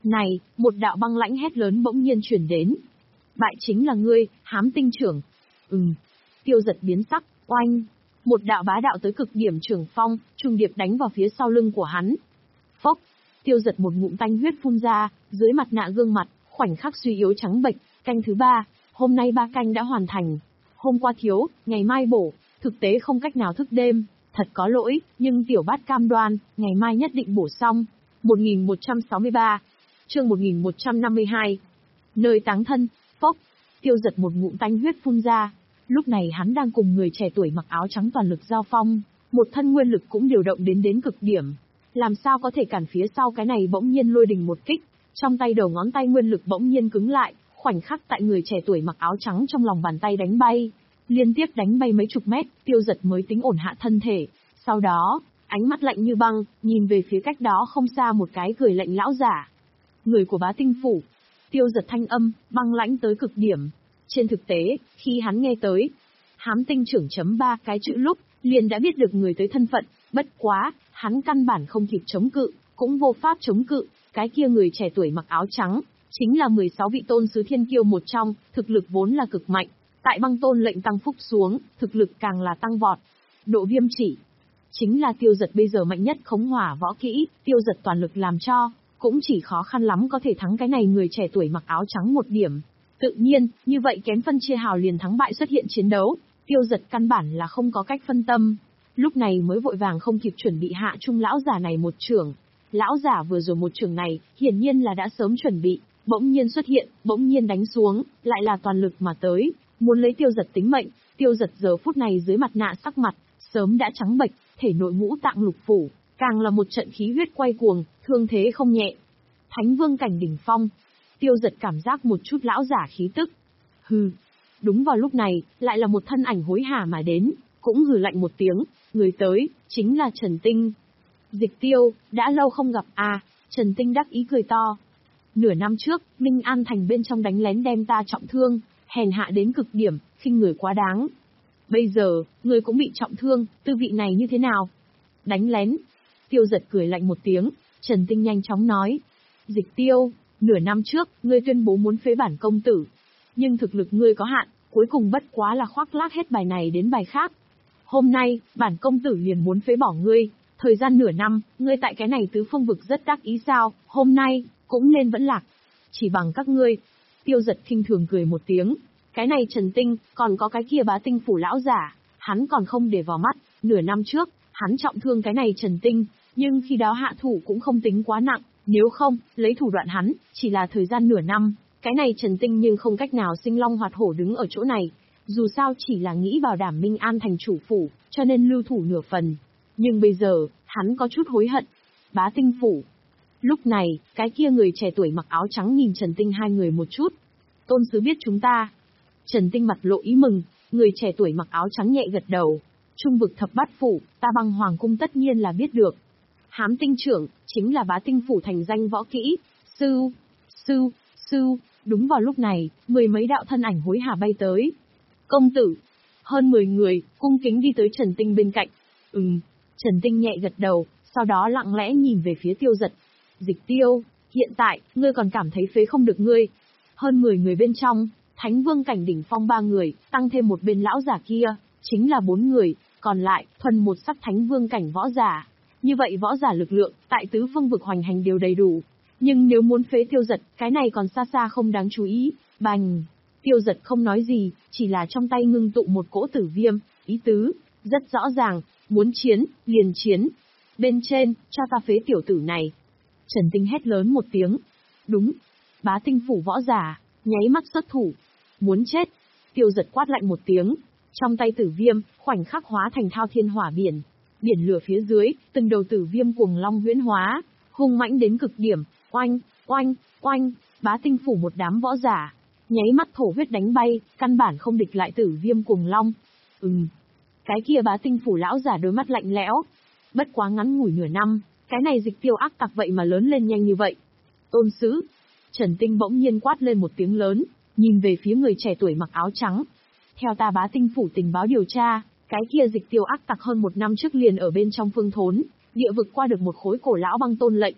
Này, một đạo băng lãnh hét lớn bỗng nhiên truyền đến. Bại chính là ngươi, Hám Tinh trưởng. Ừm. Tiêu Giật biến sắc, oanh. Một đạo bá đạo tới cực điểm trường phong, trùng điệp đánh vào phía sau lưng của hắn. Phốc. Tiêu Giật một ngụm tanh huyết phun ra, dưới mặt nạ gương mặt, khoảnh khắc suy yếu trắng bệch. Canh thứ ba, hôm nay ba canh đã hoàn thành. Hôm qua thiếu, ngày mai bổ, thực tế không cách nào thức đêm, thật có lỗi, nhưng tiểu bát cam đoan, ngày mai nhất định bổ xong. một nghìn một trăm sáu mươi ba, chương một nghìn một trăm năm mươi hai. Nơi táng thân, phốc. Tiêu Giật một ngụm tanh huyết phun ra. Lúc này hắn đang cùng người trẻ tuổi mặc áo trắng toàn lực giao phong, một thân nguyên lực cũng điều động đến đến cực điểm. Làm sao có thể cản phía sau cái này bỗng nhiên lôi đình một kích, trong tay đầu ngón tay nguyên lực bỗng nhiên cứng lại, khoảnh khắc tại người trẻ tuổi mặc áo trắng trong lòng bàn tay đánh bay. Liên tiếp đánh bay mấy chục mét, Tiêu Giật mới tính ổn hạ thân thể. Sau đó, ánh mắt lạnh như băng, nhìn về phía cách đó không xa một cái cười lạnh lão giả. Người của Bá Tinh phủ. Tiêu Giật thanh âm, băng lãnh tới cực điểm. Trên thực tế, khi hắn nghe tới Hám Tinh trưởng chấm ba cái chữ lúc, liền đã biết được người tới thân phận, bất quá, hắn căn bản không kịp chống cự, cũng vô pháp chống cự, cái kia người trẻ tuổi mặc áo trắng, chính là mười sáu vị tôn sứ thiên kiêu một trong, thực lực vốn là cực mạnh, tại băng tôn lệnh tăng phúc xuống, thực lực càng là tăng vọt. Độ viêm chỉ, chính là Tiêu Giật bây giờ mạnh nhất khống hỏa võ kỹ, Tiêu Giật toàn lực làm cho, cũng chỉ khó khăn lắm có thể thắng cái này người trẻ tuổi mặc áo trắng một điểm. Tự nhiên, như vậy kém phân chia hào liền thắng bại xuất hiện chiến đấu, Tiêu Giật căn bản là không có cách phân tâm. Lúc này mới vội vàng không kịp chuẩn bị hạ trung lão giả này một trưởng. Lão giả vừa rồi một trường này, hiển nhiên là đã sớm chuẩn bị, bỗng nhiên xuất hiện, bỗng nhiên đánh xuống, lại là toàn lực mà tới, muốn lấy Tiêu Giật tính mệnh. Tiêu Giật giờ phút này dưới mặt nạ sắc mặt, sớm đã trắng bệch, thể nội ngũ tạng lục phủ, càng là một trận khí huyết quay cuồng, thương thế không nhẹ. Thánh vương cảnh đỉnh phong. Tiêu Giật cảm giác một chút lão giả khí tức. Hừ. Đúng vào lúc này, lại là một thân ảnh hối hả mà đến, cũng hừ lạnh một tiếng, người tới, chính là Trần Tinh. Dịch Tiêu, đã lâu không gặp à, Trần Tinh đắc ý cười to. Nửa năm trước, Ninh An thành bên trong đánh lén đem ta trọng thương, hèn hạ đến cực điểm, khinh người quá đáng. Bây giờ, người cũng bị trọng thương, tư vị này như thế nào? Đánh lén. Tiêu Giật cười lạnh một tiếng, Trần Tinh nhanh chóng nói. Dịch Tiêu, nửa năm trước, ngươi tuyên bố muốn phế bản công tử. Nhưng thực lực ngươi có hạn, cuối cùng bất quá là khoác lác hết bài này đến bài khác. Hôm nay, bản công tử liền muốn phế bỏ ngươi. Thời gian nửa năm, ngươi tại cái này tứ phương vực rất đắc ý sao, hôm nay, cũng nên vẫn lạc. Chỉ bằng các ngươi. Tiêu Giật khinh thường cười một tiếng. Cái này Trần Tinh, còn có cái kia Bá Tinh phủ lão giả, hắn còn không để vào mắt. Nửa năm trước, hắn trọng thương cái này Trần Tinh, nhưng khi đó hạ thủ cũng không tính quá nặng. Nếu không, lấy thủ đoạn hắn, chỉ là thời gian nửa năm, cái này Trần Tinh nhưng không cách nào sinh long hoạt hổ đứng ở chỗ này. Dù sao chỉ là nghĩ bảo đảm Minh An thành chủ phủ, cho nên lưu thủ nửa phần. Nhưng bây giờ, hắn có chút hối hận. Bá Tinh phủ. Lúc này, cái kia người trẻ tuổi mặc áo trắng nhìn Trần Tinh hai người một chút. Tôn sứ biết chúng ta. Trần Tinh mặt lộ ý mừng, người trẻ tuổi mặc áo trắng nhẹ gật đầu. Trung vực thập bát phủ, ta băng hoàng cung tất nhiên là biết được. Hám Tinh trưởng, chính là Bá Tinh phủ thành danh võ kỹ. Sư, sư, sư, đúng vào lúc này, mười mấy đạo thân ảnh hối hả bay tới. Công tử, hơn mười người, cung kính đi tới Trần Tinh bên cạnh. Ừm, Trần Tinh nhẹ gật đầu, sau đó lặng lẽ nhìn về phía Tiêu Giật. Dịch Tiêu, hiện tại, ngươi còn cảm thấy phế không được ngươi. Hơn mười người bên trong, Thánh vương cảnh đỉnh phong ba người, tăng thêm một bên lão giả kia, chính là bốn người, còn lại, thuần một sắc Thánh vương cảnh võ giả. Như vậy võ giả lực lượng, tại tứ phương vực hoành hành đều đầy đủ. Nhưng nếu muốn phế Tiêu Giật, cái này còn xa xa không đáng chú ý. Bành! Tiêu Giật không nói gì, chỉ là trong tay ngưng tụ một cỗ tử viêm, ý tứ, rất rõ ràng, muốn chiến, liền chiến. Bên trên, cho ta phế tiểu tử này. Trần Tinh hét lớn một tiếng. Đúng. Bá Tinh phủ võ giả, nháy mắt xuất thủ. Muốn chết. Tiêu Giật quát lạnh một tiếng. Trong tay tử viêm, khoảnh khắc hóa thành thao thiên hỏa biển. Biển lửa phía dưới, từng đầu tử viêm cuồng long huyễn hóa, hung mãnh đến cực điểm, oanh, oanh, oanh, Bá Tinh phủ một đám võ giả, nháy mắt thổ huyết đánh bay, căn bản không địch lại tử viêm cuồng long. Ừm, cái kia Bá Tinh phủ lão giả đôi mắt lạnh lẽo. Bất quá ngắn ngủi nửa năm, cái này Dịch Tiêu ác tặc vậy mà lớn lên nhanh như vậy. Tôn sứ, Trần Tinh bỗng nhiên quát lên một tiếng lớn, nhìn về phía người trẻ tuổi mặc áo trắng. Theo ta Bá Tinh phủ tình báo điều tra, cái kia Dịch Tiêu ác tặc hơn một năm trước liền ở bên trong phương thốn, địa vực qua được một khối cổ lão băng tôn lệnh.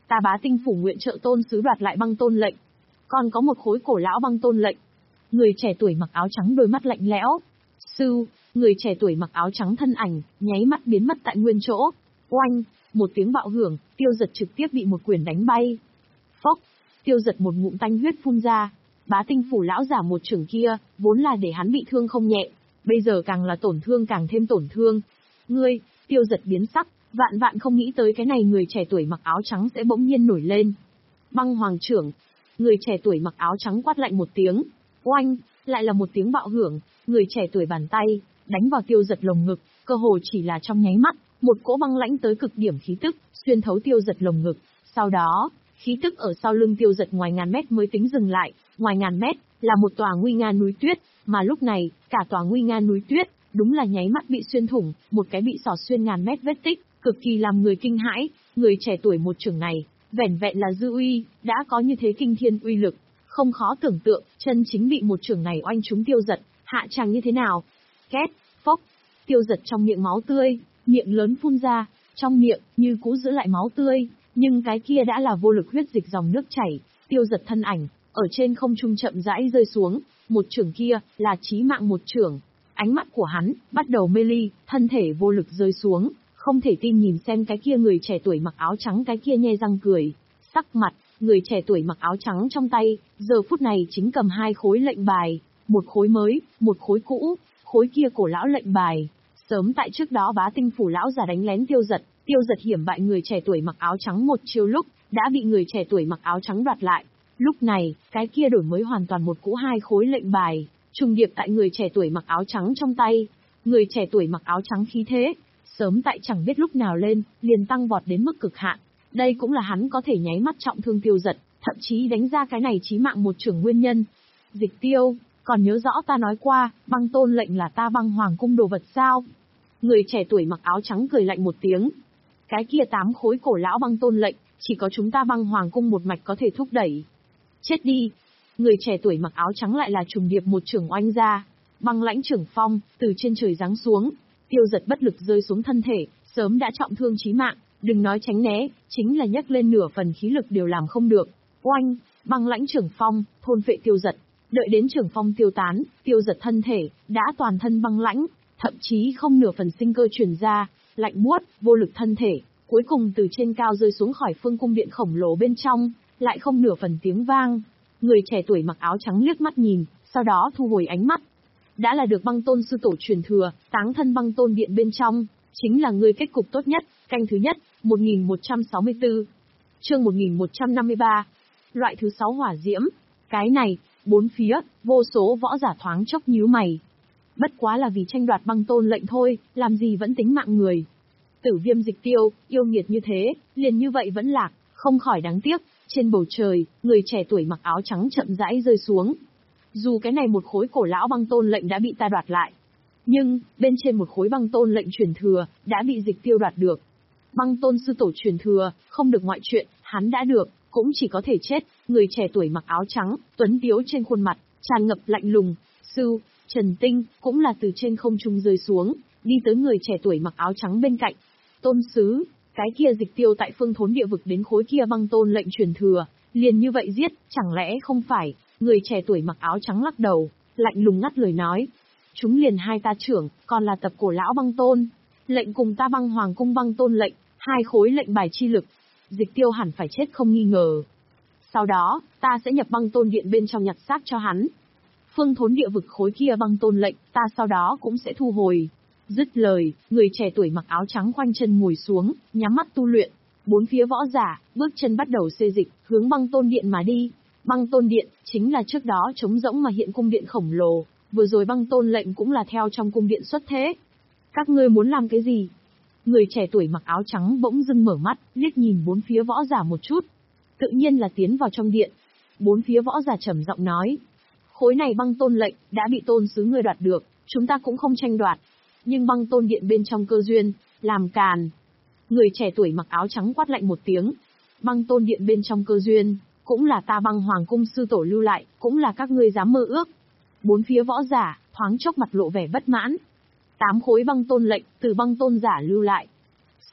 Ta Bá Tinh phủ nguyện trợ tôn sứ đoạt lại băng tôn lệnh. Còn có một khối cổ lão băng tôn lệnh. Người trẻ tuổi mặc áo trắng đôi mắt lạnh lẽo. Sư, người trẻ tuổi mặc áo trắng thân ảnh, nháy mắt biến mất tại nguyên chỗ. Oanh, một tiếng bạo hưởng, Tiêu Dật trực tiếp bị một quyền đánh bay. Phốc, Tiêu Dật một ngụm tanh huyết phun ra. Bá Tinh phủ lão giả một chưởng kia, vốn là để hắn bị thương không nhẹ, bây giờ càng là tổn thương càng thêm tổn thương. Ngươi, Tiêu Dật biến sắc, vạn vạn không nghĩ tới cái này người trẻ tuổi mặc áo trắng sẽ bỗng nhiên nổi lên. Băng hoàng trưởng, người trẻ tuổi mặc áo trắng quát lạnh một tiếng. Oanh, lại là một tiếng bạo hưởng, người trẻ tuổi bàn tay, đánh vào Tiêu Dật lồng ngực, cơ hồ chỉ là trong nháy mắt, một cỗ băng lãnh tới cực điểm khí tức, xuyên thấu Tiêu Dật lồng ngực. Sau đó, khí tức ở sau lưng Tiêu Dật ngoài ngàn mét mới tính dừng lại, ngoài ngàn mét, là một tòa nguy nga núi tuyết, mà lúc này, cả tòa nguy nga núi tuyết, đúng là nháy mắt bị xuyên thủng, một cái bị xỏ xuyên ngàn mét vết tích, cực kỳ làm người kinh hãi, người trẻ tuổi một chưởng này, vẻn vẹn là dư uy, đã có như thế kinh thiên uy lực, không khó tưởng tượng, chân chính bị một chưởng này oanh trúng Tiêu Dật, hạ tràng như thế nào. Két, phốc, Tiêu Dật trong miệng máu tươi, miệng lớn phun ra, trong miệng, như cũ giữ lại máu tươi, nhưng cái kia đã là vô lực huyết dịch dòng nước chảy, Tiêu Dật thân ảnh, ở trên không trung chậm rãi rơi xuống, một chưởng kia, là chí mạng một chưởng. Ánh mắt của hắn, bắt đầu mê ly, thân thể vô lực rơi xuống, không thể tin nhìn xem cái kia người trẻ tuổi mặc áo trắng cái kia nhe răng cười. Sắc mặt, người trẻ tuổi mặc áo trắng trong tay, giờ phút này chính cầm hai khối lệnh bài, một khối mới, một khối cũ, khối kia cổ lão lệnh bài. Sớm tại trước đó Bá Tinh phủ lão giả đánh lén Tiêu Dật, Tiêu Dật hiểm bại người trẻ tuổi mặc áo trắng một chiêu lúc, đã bị người trẻ tuổi mặc áo trắng đoạt lại. Lúc này, cái kia đổi mới hoàn toàn một cũ hai khối lệnh bài, trùng điệp tại người trẻ tuổi mặc áo trắng trong tay. Người trẻ tuổi mặc áo trắng khí thế, sớm tại chẳng biết lúc nào lên, liền tăng vọt đến mức cực hạn. Đây cũng là hắn có thể nháy mắt trọng thương Tiêu Dật, thậm chí đánh ra cái này chí mạng một chưởng nguyên nhân. Dịch Tiêu, còn nhớ rõ ta nói qua, băng tôn lệnh là ta băng hoàng cung đồ vật sao? Người trẻ tuổi mặc áo trắng cười lạnh một tiếng. Cái kia tám khối cổ lão băng tôn lệnh, chỉ có chúng ta băng hoàng cung một mạch có thể thúc đẩy. Chết đi! Người trẻ tuổi mặc áo trắng lại là trùng điệp một chưởng oanh ra. Băng lãnh trưởng phong, từ trên trời giáng xuống. Tiêu Dật bất lực rơi xuống thân thể, sớm đã trọng thương chí mạng, đừng nói tránh né, chính là nhấc lên nửa phần khí lực đều làm không được. Oanh! Băng lãnh trưởng phong, thôn phệ Tiêu Dật. Đợi đến trưởng phong tiêu tán, Tiêu Dật thân thể, đã toàn thân băng lãnh, thậm chí không nửa phần sinh cơ truyền ra, lạnh buốt, vô lực thân thể, cuối cùng từ trên cao rơi xuống khỏi phương cung điện khổng lồ bên trong, lại không nửa phần tiếng vang. Người trẻ tuổi mặc áo trắng liếc mắt nhìn, sau đó thu hồi ánh mắt. Đã là được băng tôn sư tổ truyền thừa, táng thân băng tôn điện bên trong, chính là người kết cục tốt nhất, canh thứ nhất, một nghìn một trăm sáu mươi tư. Chương một nghìn một trăm năm mươi ba. Loại thứ sáu hỏa diễm. Cái này, bốn phía, vô số võ giả thoáng chốc nhíu mày. Bất quá là vì tranh đoạt băng tôn lệnh thôi, làm gì vẫn tính mạng người. Tử Viêm Dịch Tiêu, yêu nghiệt như thế, liền như vậy vẫn lạc, không khỏi đáng tiếc. Trên bầu trời, người trẻ tuổi mặc áo trắng chậm rãi rơi xuống. Dù cái này một khối cổ lão băng tôn lệnh đã bị ta đoạt lại, nhưng, bên trên một khối băng tôn lệnh truyền thừa, đã bị Dịch Tiêu đoạt được. Băng tôn sư tổ truyền thừa, không được ngoại chuyện, hắn đã được, cũng chỉ có thể chết. Người trẻ tuổi mặc áo trắng, tuấn tiếu trên khuôn mặt, tràn ngập lạnh lùng. Sư, Trần Tinh, cũng là từ trên không trung rơi xuống, đi tới người trẻ tuổi mặc áo trắng bên cạnh. Tôn sứ, cái kia Dịch Tiêu tại phương thốn địa vực đến khối kia băng tôn lệnh truyền thừa, liền như vậy giết, chẳng lẽ không phải? Người trẻ tuổi mặc áo trắng lắc đầu, lạnh lùng ngắt lời nói. Chúng liền hai ta trưởng, còn là tập cổ lão băng tôn. Lệnh cùng ta băng hoàng cung băng tôn lệnh, hai khối lệnh bài chi lực. Dịch Tiêu hẳn phải chết không nghi ngờ. Sau đó, ta sẽ nhập băng tôn điện bên trong nhặt xác cho hắn. Phương thốn địa vực khối kia băng tôn lệnh, ta sau đó cũng sẽ thu hồi. Dứt lời, người trẻ tuổi mặc áo trắng khoanh chân ngồi xuống, nhắm mắt tu luyện. Bốn phía võ giả, bước chân bắt đầu xê dịch, hướng băng tôn điện mà đi. Băng tôn điện, chính là trước đó trống rỗng mà hiện cung điện khổng lồ, vừa rồi băng tôn lệnh cũng là theo trong cung điện xuất thế. Các ngươi muốn làm cái gì? Người trẻ tuổi mặc áo trắng bỗng dưng mở mắt, liếc nhìn bốn phía võ giả một chút. Tự nhiên là tiến vào trong điện. Bốn phía võ giả trầm giọng nói. Khối này băng tôn lệnh, đã bị tôn sứ người đoạt được, chúng ta cũng không tranh đoạt. Nhưng băng tôn điện bên trong cơ duyên, làm càn. Người trẻ tuổi mặc áo trắng quát lạnh một tiếng. Băng tôn điện bên trong cơ duyên, cũng là ta băng hoàng cung sư tổ lưu lại, cũng là các ngươi dám mơ ước. Bốn phía võ giả, thoáng chốc mặt lộ vẻ bất mãn. Tám khối băng tôn lệnh, từ băng tôn giả lưu lại.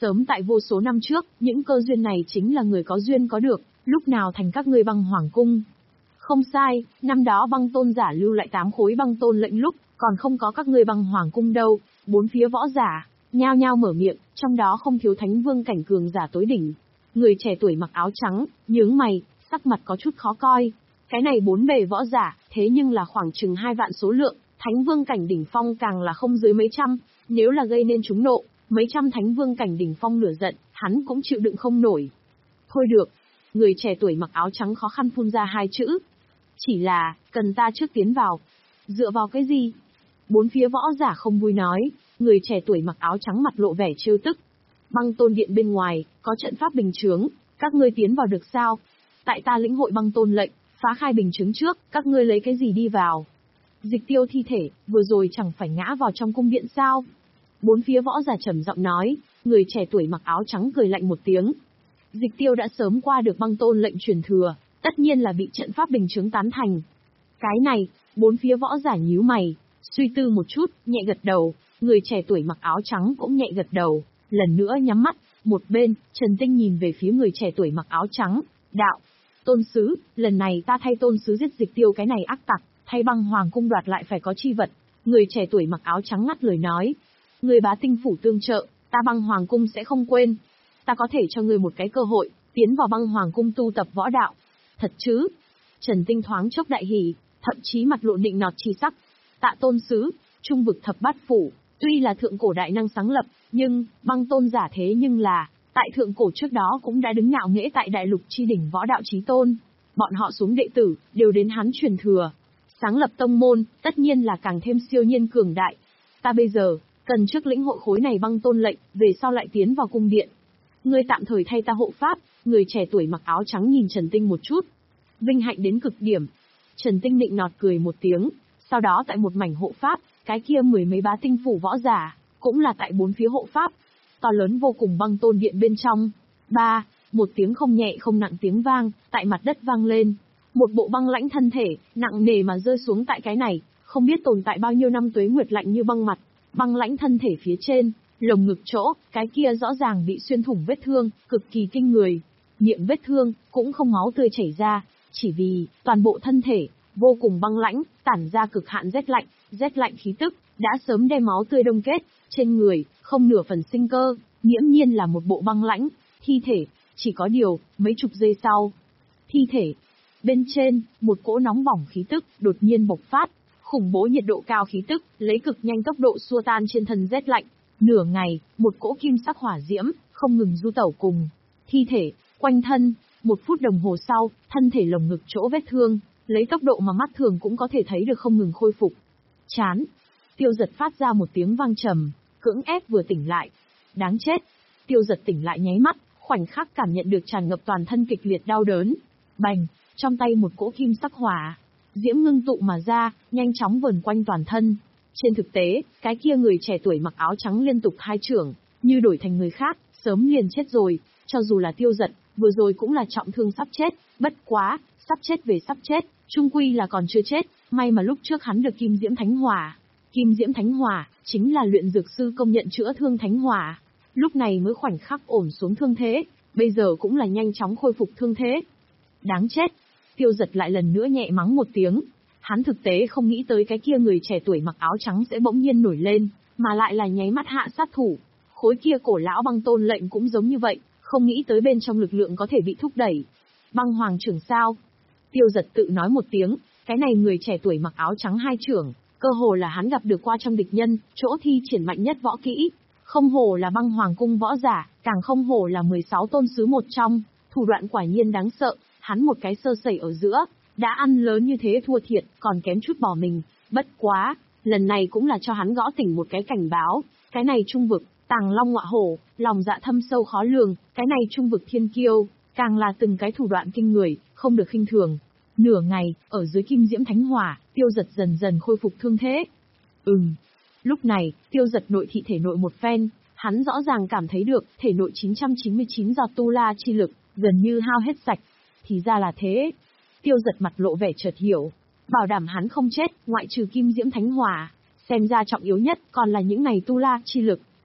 Sớm tại vô số năm trước, những cơ duyên này chính là người có duyên có được, lúc nào thành các ngươi băng hoàng cung. Không sai, năm đó băng tôn giả lưu lại tám khối băng tôn lệnh lúc, còn không có các ngươi băng hoàng cung đâu. Bốn phía võ giả, nhao nhao mở miệng, trong đó không thiếu thánh vương cảnh cường giả tối đỉnh. Người trẻ tuổi mặc áo trắng, nhướng mày, sắc mặt có chút khó coi. Cái này bốn bề võ giả, thế nhưng là khoảng chừng hai vạn số lượng, thánh vương cảnh đỉnh phong càng là không dưới mấy trăm, nếu là gây nên chúng nộ, mấy trăm thánh vương cảnh đỉnh phong lửa giận, hắn cũng chịu đựng không nổi. Thôi được, người trẻ tuổi mặc áo trắng khó khăn phun ra hai chữ. Chỉ là, cần ta trước tiến vào. Dựa vào cái gì? Bốn phía võ giả không vui nói, người trẻ tuổi mặc áo trắng mặt lộ vẻ trêu tức. Băng tôn điện bên ngoài, có trận pháp bình chướng, các ngươi tiến vào được sao? Tại ta lĩnh hội băng tôn lệnh, phá khai bình chướng trước, các ngươi lấy cái gì đi vào? Dịch tiêu thi thể, vừa rồi chẳng phải ngã vào trong cung điện sao? Bốn phía võ giả trầm giọng nói, người trẻ tuổi mặc áo trắng cười lạnh một tiếng. Dịch tiêu đã sớm qua được băng tôn lệnh truyền thừa, tất nhiên là bị trận pháp bình chướng tán thành. Cái này, bốn phía võ giả nhíu mày, suy tư một chút, nhẹ gật đầu, người trẻ tuổi mặc áo trắng cũng nhẹ gật đầu, lần nữa nhắm mắt, một bên, Trần Tinh nhìn về phía người trẻ tuổi mặc áo trắng, đạo, tôn sứ, lần này ta thay tôn sứ giết dịch tiêu cái này ác tặc, thay băng hoàng cung đoạt lại phải có chi vật. Người trẻ tuổi mặc áo trắng ngắt lời nói, người bá tinh phủ tương trợ, ta băng hoàng cung sẽ không quên. Ta có thể cho người một cái cơ hội, tiến vào băng hoàng cung tu tập võ đạo. Thật chứ? Trần Tinh thoáng chốc đại hỉ, thậm chí mặt lộ nịnh nọt chi sắc. Tạ tôn sứ, trung vực thập bát phủ, tuy là thượng cổ đại năng sáng lập, nhưng, băng tôn giả thế nhưng là, tại thượng cổ trước đó cũng đã đứng ngạo nghễ tại đại lục chi đỉnh võ đạo chí tôn. Bọn họ xuống đệ tử, đều đến hắn truyền thừa. Sáng lập tông môn, tất nhiên là càng thêm siêu nhiên cường đại. Ta bây giờ, cần trước lĩnh hội khối này băng tôn lệnh, về sau lại tiến vào cung điện. Ngươi tạm thời thay ta hộ pháp, người trẻ tuổi mặc áo trắng nhìn Trần Tinh một chút. Vinh hạnh đến cực điểm. Trần Tinh nịnh nọt cười một tiếng, sau đó tại một mảnh hộ pháp, cái kia mười mấy bá tinh phủ võ giả, cũng là tại bốn phía hộ pháp. To lớn vô cùng băng tôn điện bên trong. Ba, một tiếng không nhẹ không nặng tiếng vang, tại mặt đất vang lên. Một bộ băng lãnh thân thể, nặng nề mà rơi xuống tại cái này, không biết tồn tại bao nhiêu năm tuế nguyệt lạnh như băng mặt. Băng lãnh thân thể phía trên, lồng ngực chỗ, cái kia rõ ràng bị xuyên thủng vết thương, cực kỳ kinh người. Miệng vết thương, cũng không máu tươi chảy ra, chỉ vì, toàn bộ thân thể, vô cùng băng lãnh, tản ra cực hạn rét lạnh, rét lạnh khí tức, đã sớm đem máu tươi đông kết, trên người, không nửa phần sinh cơ, nghiễm nhiên là một bộ băng lãnh, thi thể, chỉ có điều, mấy chục giây sau. Thi thể, bên trên, một cỗ nóng bỏng khí tức, đột nhiên bộc phát, khủng bố nhiệt độ cao khí tức, lấy cực nhanh tốc độ xua tan trên thân rét lạnh. Nửa ngày, một cỗ kim sắc hỏa diễm, không ngừng du tẩu cùng. Thi thể, quanh thân, một phút đồng hồ sau, thân thể lồng ngực chỗ vết thương, lấy tốc độ mà mắt thường cũng có thể thấy được không ngừng khôi phục. Chán. Tiêu giật phát ra một tiếng vang trầm, cưỡng ép vừa tỉnh lại. Đáng chết. Tiêu giật tỉnh lại nháy mắt, khoảnh khắc cảm nhận được tràn ngập toàn thân kịch liệt đau đớn. Bành, trong tay một cỗ kim sắc hỏa diễm ngưng tụ mà ra, nhanh chóng vờn quanh toàn thân. Trên thực tế, cái kia người trẻ tuổi mặc áo trắng liên tục hai chưởng, như đổi thành người khác, sớm liền chết rồi, cho dù là tiêu giật, vừa rồi cũng là trọng thương sắp chết, bất quá, sắp chết về sắp chết, chung quy là còn chưa chết, may mà lúc trước hắn được kim diễm thánh hỏa. Kim diễm thánh hỏa, chính là luyện dược sư công nhận chữa thương thánh hỏa. Lúc này mới khoảnh khắc ổn xuống thương thế, bây giờ cũng là nhanh chóng khôi phục thương thế. Đáng chết. Tiêu giật lại lần nữa nhẹ mắng một tiếng. Hắn thực tế không nghĩ tới cái kia người trẻ tuổi mặc áo trắng sẽ bỗng nhiên nổi lên, mà lại là nháy mắt hạ sát thủ. Khối kia cổ lão băng tôn lệnh cũng giống như vậy, không nghĩ tới bên trong lực lượng có thể bị thúc đẩy. Băng hoàng trưởng sao? Tiêu giật tự nói một tiếng, cái này người trẻ tuổi mặc áo trắng hai trưởng, cơ hồ là hắn gặp được qua trong địch nhân, chỗ thi triển mạnh nhất võ kỹ. Không hồ là băng hoàng cung võ giả, càng không hồ là mười sáu tôn sứ một trong, thủ đoạn quả nhiên đáng sợ, hắn một cái sơ sẩy ở giữa, đã ăn lớn như thế thua thiệt, còn kém chút bỏ mình, bất quá, lần này cũng là cho hắn gõ tỉnh một cái cảnh báo, cái này trung vực, tàng long ngọa hổ, lòng dạ thâm sâu khó lường, cái này trung vực thiên kiêu, càng là từng cái thủ đoạn kinh người, không được khinh thường. Nửa ngày, ở dưới kim diễm thánh hỏa, tiêu giật dần dần khôi phục thương thế. Ừm. Lúc này, tiêu giật nội thị thể nội một phen, hắn rõ ràng cảm thấy được, thể nội chín trăm chín mươi chín giọt tu la chi lực, gần như hao hết sạch. Thì ra là thế. Tiêu giật mặt lộ vẻ chợt hiểu. Bảo đảm hắn không chết, ngoại trừ kim diễm thánh hỏa. Xem ra trọng yếu nhất, còn là những này tu la chi lực.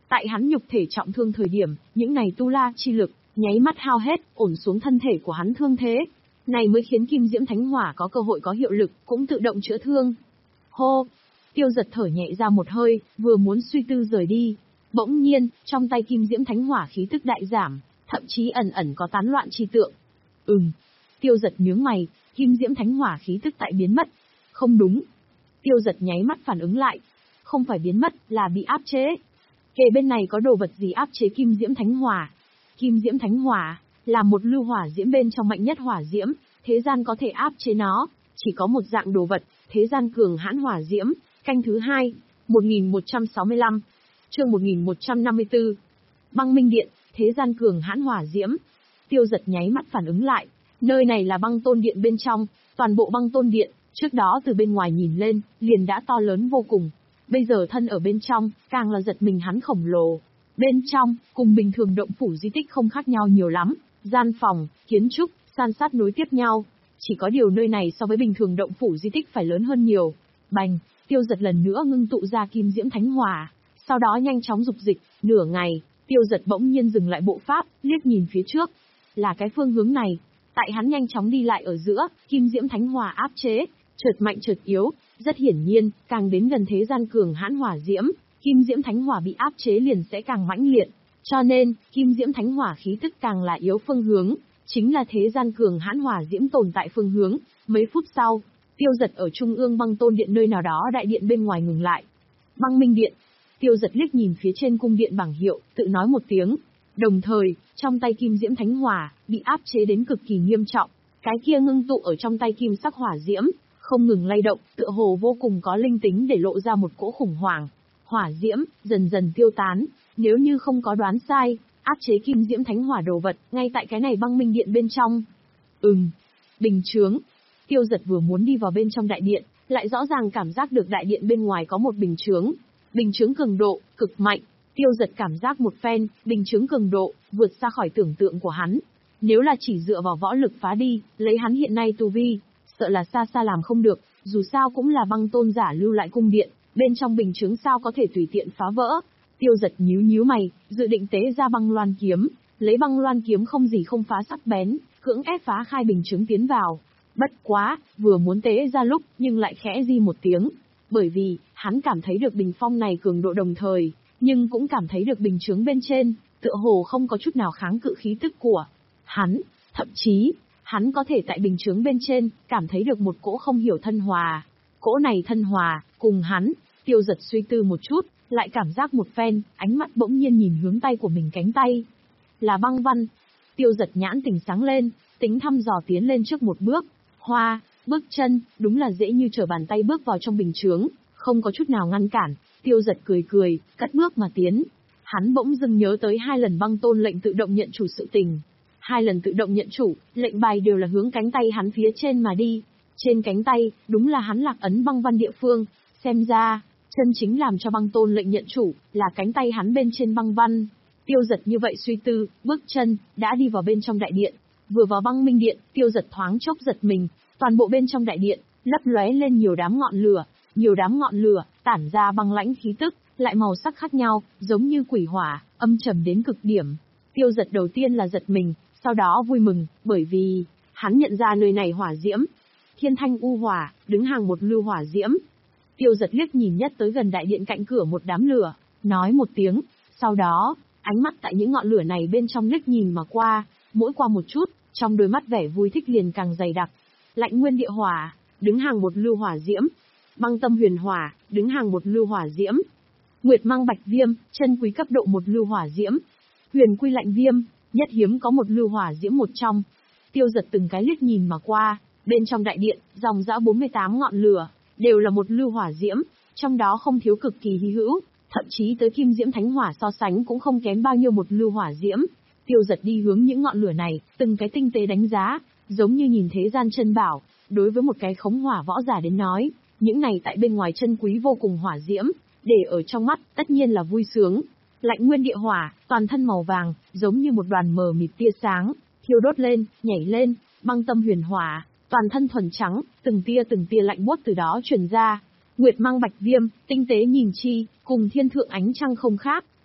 Tại hắn nhục thể trọng thương thời điểm, những này tu la chi lực, nháy mắt hao hết, ổn xuống thân thể của hắn thương thế. Này mới khiến Kim Diễm Thánh Hỏa có cơ hội có hiệu lực, cũng tự động chữa thương. Hô! Tiêu Giật thở nhẹ ra một hơi, vừa muốn suy tư rời đi. Bỗng nhiên, trong tay Kim Diễm Thánh Hỏa khí tức đại giảm, thậm chí ẩn ẩn có tán loạn chi tượng. Ừm. Tiêu Giật nhướng mày, Kim Diễm Thánh Hỏa khí tức tại biến mất. Không đúng. Tiêu Giật nháy mắt phản ứng lại. Không phải biến mất, là bị áp chế. Kề bên này có đồ vật gì áp chế Kim Diễm Thánh Hỏa? Kim Diễm Thánh Hỏa là một lưu hỏa diễm bên trong mạnh nhất hỏa diễm, thế gian có thể áp chế nó, chỉ có một dạng đồ vật, thế gian cường hãn hỏa diễm. Canh thứ hai, một nghìn một trăm sáu mươi lăm, chương một nghìn một trăm năm mươi tư. Băng Minh Điện, thế gian cường hãn hỏa diễm. Tiêu Giật nháy mắt phản ứng lại, nơi này là Băng Tôn Điện bên trong, toàn bộ Băng Tôn Điện, trước đó từ bên ngoài nhìn lên, liền đã to lớn vô cùng. Bây giờ thân ở bên trong, càng là giật mình hắn khổng lồ. Bên trong, cùng bình thường động phủ di tích không khác nhau nhiều lắm, gian phòng, kiến trúc, san sát nối tiếp nhau. Chỉ có điều nơi này so với bình thường động phủ di tích phải lớn hơn nhiều. Bành, Tiêu Giật lần nữa ngưng tụ ra Kim Diễm Thánh Hỏa, sau đó nhanh chóng dục dịch, nửa ngày, Tiêu Giật bỗng nhiên dừng lại bộ pháp, liếc nhìn phía trước. Là cái phương hướng này, tại hắn nhanh chóng đi lại ở giữa, Kim Diễm Thánh Hỏa áp chế, chợt mạnh chợt yếu, rất hiển nhiên, càng đến gần thế gian cường hãn hỏa diễm, Kim Diễm Thánh Hỏa bị áp chế liền sẽ càng mãnh liệt, cho nên, Kim Diễm Thánh Hỏa khí tức càng là yếu phương hướng, chính là thế gian cường hãn hỏa diễm tồn tại phương hướng. Mấy phút sau, Tiêu Giật ở trung ương Băng Tôn Điện nơi nào đó đại điện bên ngoài ngừng lại. Băng Minh Điện. Tiêu Giật liếc nhìn phía trên cung điện bảng hiệu, tự nói một tiếng. Đồng thời, trong tay Kim Diễm Thánh Hỏa bị áp chế đến cực kỳ nghiêm trọng, cái kia ngưng tụ ở trong tay kim sắc hỏa diễm, không ngừng lay động, tựa hồ vô cùng có linh tính để lộ ra một cỗ khủng hoảng. Hỏa diễm dần dần tiêu tán, nếu như không có đoán sai, áp chế Kim Diễm Thánh Hỏa đồ vật ngay tại cái này Băng Minh Điện bên trong. Ừm, bình chướng. Tiêu Giật vừa muốn đi vào bên trong đại điện, lại rõ ràng cảm giác được đại điện bên ngoài có một bình chướng. Bình chướng cường độ cực mạnh. Tiêu Giật cảm giác một phen, bình chướng cường độ vượt xa khỏi tưởng tượng của hắn. Nếu là chỉ dựa vào võ lực phá đi, lấy hắn hiện nay tu vi, sợ là xa xa làm không được. Dù sao cũng là băng tôn giả lưu lại cung điện, bên trong bình chướng sao có thể tùy tiện phá vỡ. Tiêu Giật nhíu nhíu mày, dự định tế ra băng loan kiếm, lấy băng loan kiếm không gì không phá sắc bén, cưỡng ép phá khai bình chướng tiến vào. Bất quá, vừa muốn tế ra lúc, nhưng lại khẽ di một tiếng, bởi vì hắn cảm thấy được bình phong này cường độ đồng thời, nhưng cũng cảm thấy được bình chướng bên trên, tựa hồ không có chút nào kháng cự khí tức của hắn, thậm chí, hắn có thể tại bình chướng bên trên cảm thấy được một cỗ không hiểu thân hòa. Cỗ này thân hòa, cùng hắn. Tiêu Giật suy tư một chút, lại cảm giác một phen, ánh mắt bỗng nhiên nhìn hướng tay của mình cánh tay. Là băng văn. Tiêu Giật nhãn tỉnh sáng lên, tính thăm dò tiến lên trước một bước. Hoa, bước chân, đúng là dễ như trở bàn tay bước vào trong bình chướng, không có chút nào ngăn cản. Tiêu Giật cười cười, cất bước mà tiến. Hắn bỗng dưng nhớ tới hai lần băng tôn lệnh tự động nhận chủ sự tình. Hai lần tự động nhận chủ, lệnh bài đều là hướng cánh tay hắn phía trên mà đi. Trên cánh tay, đúng là hắn lạc ấn băng văn địa phương. Xem ra, chân chính làm cho băng tôn lệnh nhận chủ, là cánh tay hắn bên trên băng văn. Tiêu Giật như vậy suy tư, bước chân, đã đi vào bên trong đại điện. Vừa vào Băng Minh Điện, Tiêu Giật thoáng chốc giật mình, toàn bộ bên trong đại điện, lấp lóe lên nhiều đám ngọn lửa, nhiều đám ngọn lửa, tản ra băng lãnh khí tức, lại màu sắc khác nhau, giống như quỷ hỏa, âm trầm đến cực điểm. Tiêu Giật đầu tiên là giật mình, sau đó vui mừng, bởi vì, hắn nhận ra nơi này hỏa diễm. Thiên thanh u hỏa, đứng hàng một lưu hỏa diễm. Tiêu Giật liếc nhìn nhất tới gần đại điện cạnh cửa một đám lửa, nói một tiếng, sau đó, ánh mắt tại những ngọn lửa này bên trong liếc nhìn mà qua, mỗi qua một chút, trong đôi mắt vẻ vui thích liền càng dày đặc. Lạnh nguyên địa hỏa, đứng hàng một lưu hỏa diễm. Băng tâm huyền hỏa, đứng hàng một lưu hỏa diễm. Nguyệt mang bạch viêm, chân quý cấp độ một lưu hỏa diễm. Huyền quy lạnh viêm, nhất hiếm có một lưu hỏa diễm một trong. Tiêu Giật từng cái liếc nhìn mà qua, bên trong đại điện, dòng dã bốn mươi tám ngọn lửa, đều là một lưu hỏa diễm, trong đó không thiếu cực kỳ hy hữu, thậm chí tới Kim Diễm Thánh Hỏa so sánh cũng không kém bao nhiêu một lưu hỏa diễm. Tiêu Giật đi hướng những ngọn lửa này, từng cái tinh tế đánh giá, giống như nhìn thế gian chân bảo. Đối với một cái khống hỏa võ giả đến nói, những này tại bên ngoài chân quý vô cùng hỏa diễm, để ở trong mắt, tất nhiên là vui sướng. Lạnh nguyên địa hỏa, toàn thân màu vàng, giống như một đoàn mờ mịt tia sáng, thiêu đốt lên, nhảy lên. Băng tâm huyền hỏa, toàn thân thuần trắng, từng tia từng tia lạnh buốt từ đó truyền ra. Nguyệt mang bạch viêm, tinh tế nhìn chi, cùng thiên thượng ánh trăng không khác,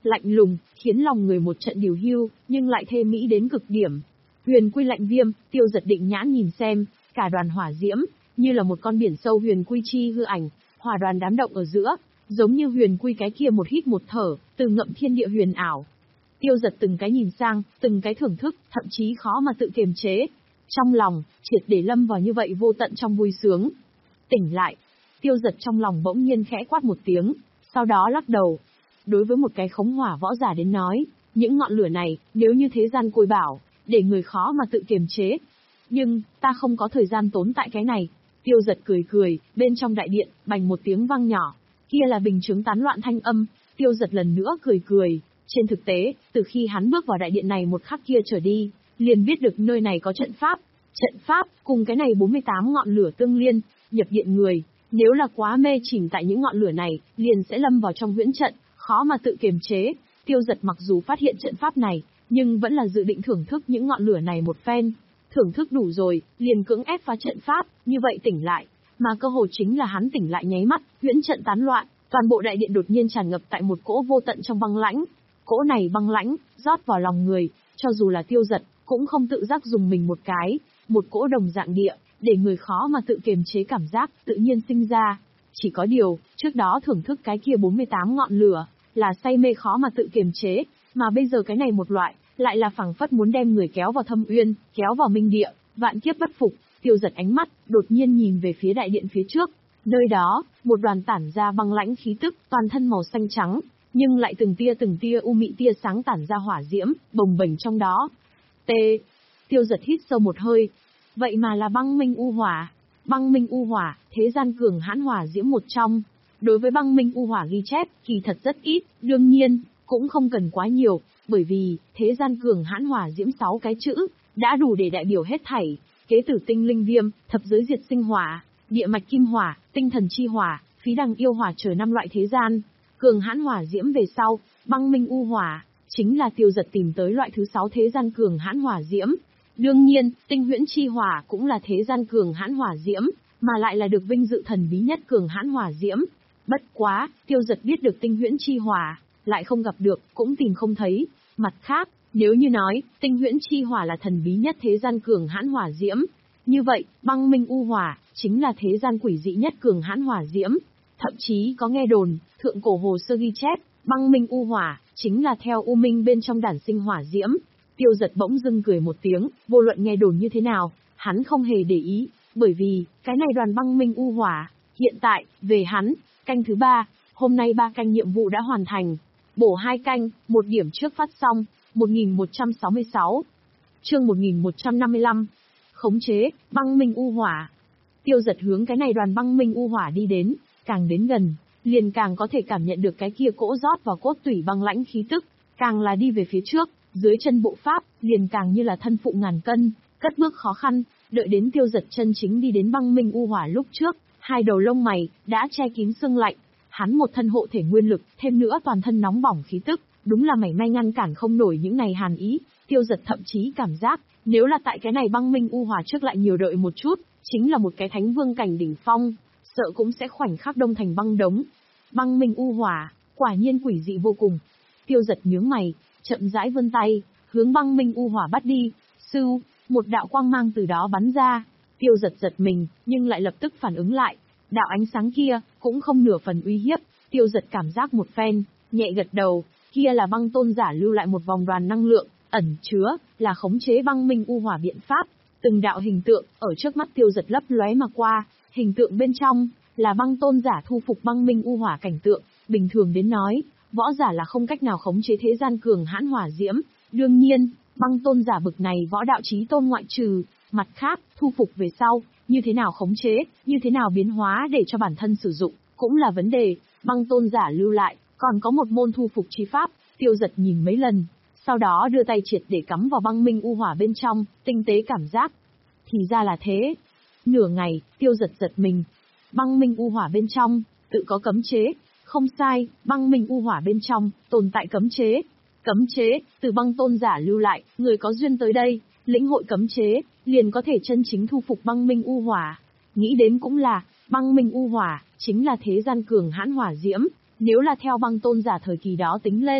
lạnh lùng, khiến lòng người một trận điều hưu, nhưng lại thê mỹ đến cực điểm. Huyền quy lạnh viêm, Tiêu Giật định nhãn nhìn xem, cả đoàn hỏa diễm, như là một con biển sâu huyền quy chi hư ảnh, hỏa đoàn đám động ở giữa, giống như huyền quy cái kia một hít một thở, từ ngậm thiên địa huyền ảo. Tiêu Giật từng cái nhìn sang, từng cái thưởng thức, thậm chí khó mà tự kiềm chế. Trong lòng, triệt để lâm vào như vậy vô tận trong vui sướng. Tỉnh lại, Tiêu Giật trong lòng bỗng nhiên khẽ quát một tiếng, sau đó lắc đầu. Đối với một cái khống hỏa võ giả đến nói, những ngọn lửa này, nếu như thế gian côi bảo, để người khó mà tự kiềm chế. Nhưng, ta không có thời gian tốn tại cái này. Tiêu Giật cười cười, bên trong đại điện, bành một tiếng vang nhỏ. Kia là bình chứng tán loạn thanh âm, Tiêu Giật lần nữa cười cười. Trên thực tế, từ khi hắn bước vào đại điện này một khắc kia trở đi, liền biết được nơi này có trận pháp. Trận pháp, cùng cái này bốn mươi tám ngọn lửa tương liên, nhập điện người, nếu là quá mê chìm tại những ngọn lửa này, liền sẽ lâm vào trong huyễn trận, khó mà tự kiềm chế. Tiêu Giật mặc dù phát hiện trận pháp này, nhưng vẫn là dự định thưởng thức những ngọn lửa này một phen. Thưởng thức đủ rồi, liền cưỡng ép phá trận pháp, như vậy tỉnh lại. Mà cơ hội chính là hắn tỉnh lại nháy mắt, huyễn trận tán loạn, toàn bộ đại điện đột nhiên tràn ngập tại một cỗ vô tận trong băng lãnh. Cỗ này băng lãnh, rót vào lòng người, cho dù là Tiêu Giật, cũng không tự giác dùng mình một cái, một cỗ đồng dạng địa, để người khó mà tự kiềm chế cảm giác, tự nhiên sinh ra. Chỉ có điều, trước đó thưởng thức cái kia bốn mươi tám ngọn lửa, là say mê khó mà tự kiềm chế, mà bây giờ cái này một loại, lại là phảng phất muốn đem người kéo vào thâm uyên, kéo vào minh địa, vạn kiếp bất phục. Tiêu Giật ánh mắt, đột nhiên nhìn về phía đại điện phía trước. Nơi đó, một đoàn tản ra băng lãnh khí tức, toàn thân màu xanh trắng, nhưng lại từng tia từng tia u mị tia sáng tản ra hỏa diễm, bồng bềnh trong đó. T. Tiêu Giật hít sâu một hơi. Vậy mà là băng minh u hỏa. Băng minh u hỏa, thế gian cường hãn hỏa diễm một trong. Đối với băng minh u hỏa ghi chép, kỳ thật rất ít, đương nhiên, cũng không cần quá nhiều, bởi vì, thế gian cường hãn hỏa diễm sáu cái chữ, đã đủ để đại biểu hết thảy. Kế tử tinh linh viêm, thập giới diệt sinh hỏa, địa mạch kim hỏa, tinh thần chi hỏa, phí đằng yêu hỏa chờ năm loại thế gian. Cường hãn hỏa diễm về sau, băng minh u hỏa, chính là Tiêu Giật tìm tới loại thứ sáu thế gian cường hãn hỏa diễm. Đương nhiên, tinh huyễn chi hỏa cũng là thế gian cường hãn hỏa diễm, mà lại là được vinh dự thần bí nhất cường hãn hỏa diễm. Bất quá, Tiêu Giật biết được tinh huyễn chi hỏa, lại không gặp được, cũng tìm không thấy. Mặt khác, nếu như nói, tinh huyễn chi hỏa là thần bí nhất thế gian cường hãn hỏa diễm, như vậy, băng minh u hỏa, chính là thế gian quỷ dị nhất cường hãn hỏa diễm. Thậm chí có nghe đồn, thượng cổ hồ sơ ghi chép, băng minh u hỏa, chính là theo u minh bên trong đản sinh hỏa diễm. Tiêu Giật bỗng dưng cười một tiếng, vô luận nghe đồn như thế nào, hắn không hề để ý, bởi vì, cái này đoàn băng minh u hỏa, hiện tại, về hắn, canh thứ ba, hôm nay ba canh nhiệm vụ đã hoàn thành. Bổ hai canh, một điểm trước phát xong, một nghìn một trăm sáu mươi sáu. Chương một nghìn một trăm năm mươi lăm. Khống chế, băng minh u hỏa. Tiêu Giật hướng cái này đoàn băng minh u hỏa đi đến, càng đến gần, liền càng có thể cảm nhận được cái kia cỗ rót vào cốt tủy băng lãnh khí tức, càng là đi về phía trước, dưới chân bộ pháp, liền càng như là thân phụ ngàn cân, cất bước khó khăn, đợi đến Tiêu Giật chân chính đi đến băng minh u hỏa lúc trước, hai đầu lông mày đã che kín sương lạnh, hắn một thân hộ thể nguyên lực, thêm nữa toàn thân nóng bỏng khí tức, đúng là mảy may ngăn cản không nổi những này hàn ý. Tiêu Giật thậm chí cảm giác, nếu là tại cái này băng minh u hỏa trước lại nhiều đợi một chút, chính là một cái thánh vương cảnh đỉnh phong, sợ cũng sẽ khoảnh khắc đông thành băng đống. Băng minh u hỏa, quả nhiên quỷ dị vô cùng. Tiêu Giật nhướng mày, chậm rãi vươn tay, hướng băng minh u hỏa bắt đi. Sưu, một đạo quang mang từ đó bắn ra. Tiêu Giật giật mình, nhưng lại lập tức phản ứng lại. Đạo ánh sáng kia, cũng không nửa phần uy hiếp. Tiêu Giật cảm giác một phen, nhẹ gật đầu. Kia là băng tôn giả lưu lại một vòng đoàn năng lượng, ẩn chứa, là khống chế băng minh u hỏa biện pháp. Từng đạo hình tượng, ở trước mắt Tiêu Giật lấp lóe mà qua. Hình tượng bên trong, là băng tôn giả thu phục băng minh u hỏa cảnh tượng. Bình thường đến nói, võ giả là không cách nào khống chế thế gian cường hãn hỏa diễm. Đương nhiên, băng tôn giả bực này võ đạo chí tôn ngoại trừ. Mặt khác, thu phục về sau, như thế nào khống chế, như thế nào biến hóa để cho bản thân sử dụng, cũng là vấn đề. Băng tôn giả lưu lại, còn có một môn thu phục chi pháp. Tiêu Giật nhìn mấy lần, sau đó đưa tay triệt để cắm vào băng minh u hỏa bên trong, tinh tế cảm giác. Thì ra là thế. Nửa ngày, Tiêu Giật giật mình. Băng minh u hỏa bên trong, tự có cấm chế. Không sai, băng minh u hỏa bên trong, tồn tại cấm chế. Cấm chế, từ băng tôn giả lưu lại, người có duyên tới đây, lĩnh hội cấm chế, liền có thể chân chính thu phục băng minh u hỏa. Nghĩ đến cũng là, băng minh u hỏa, chính là thế gian cường hãn hỏa diễm. Nếu là theo băng tôn giả thời kỳ đó tính lên,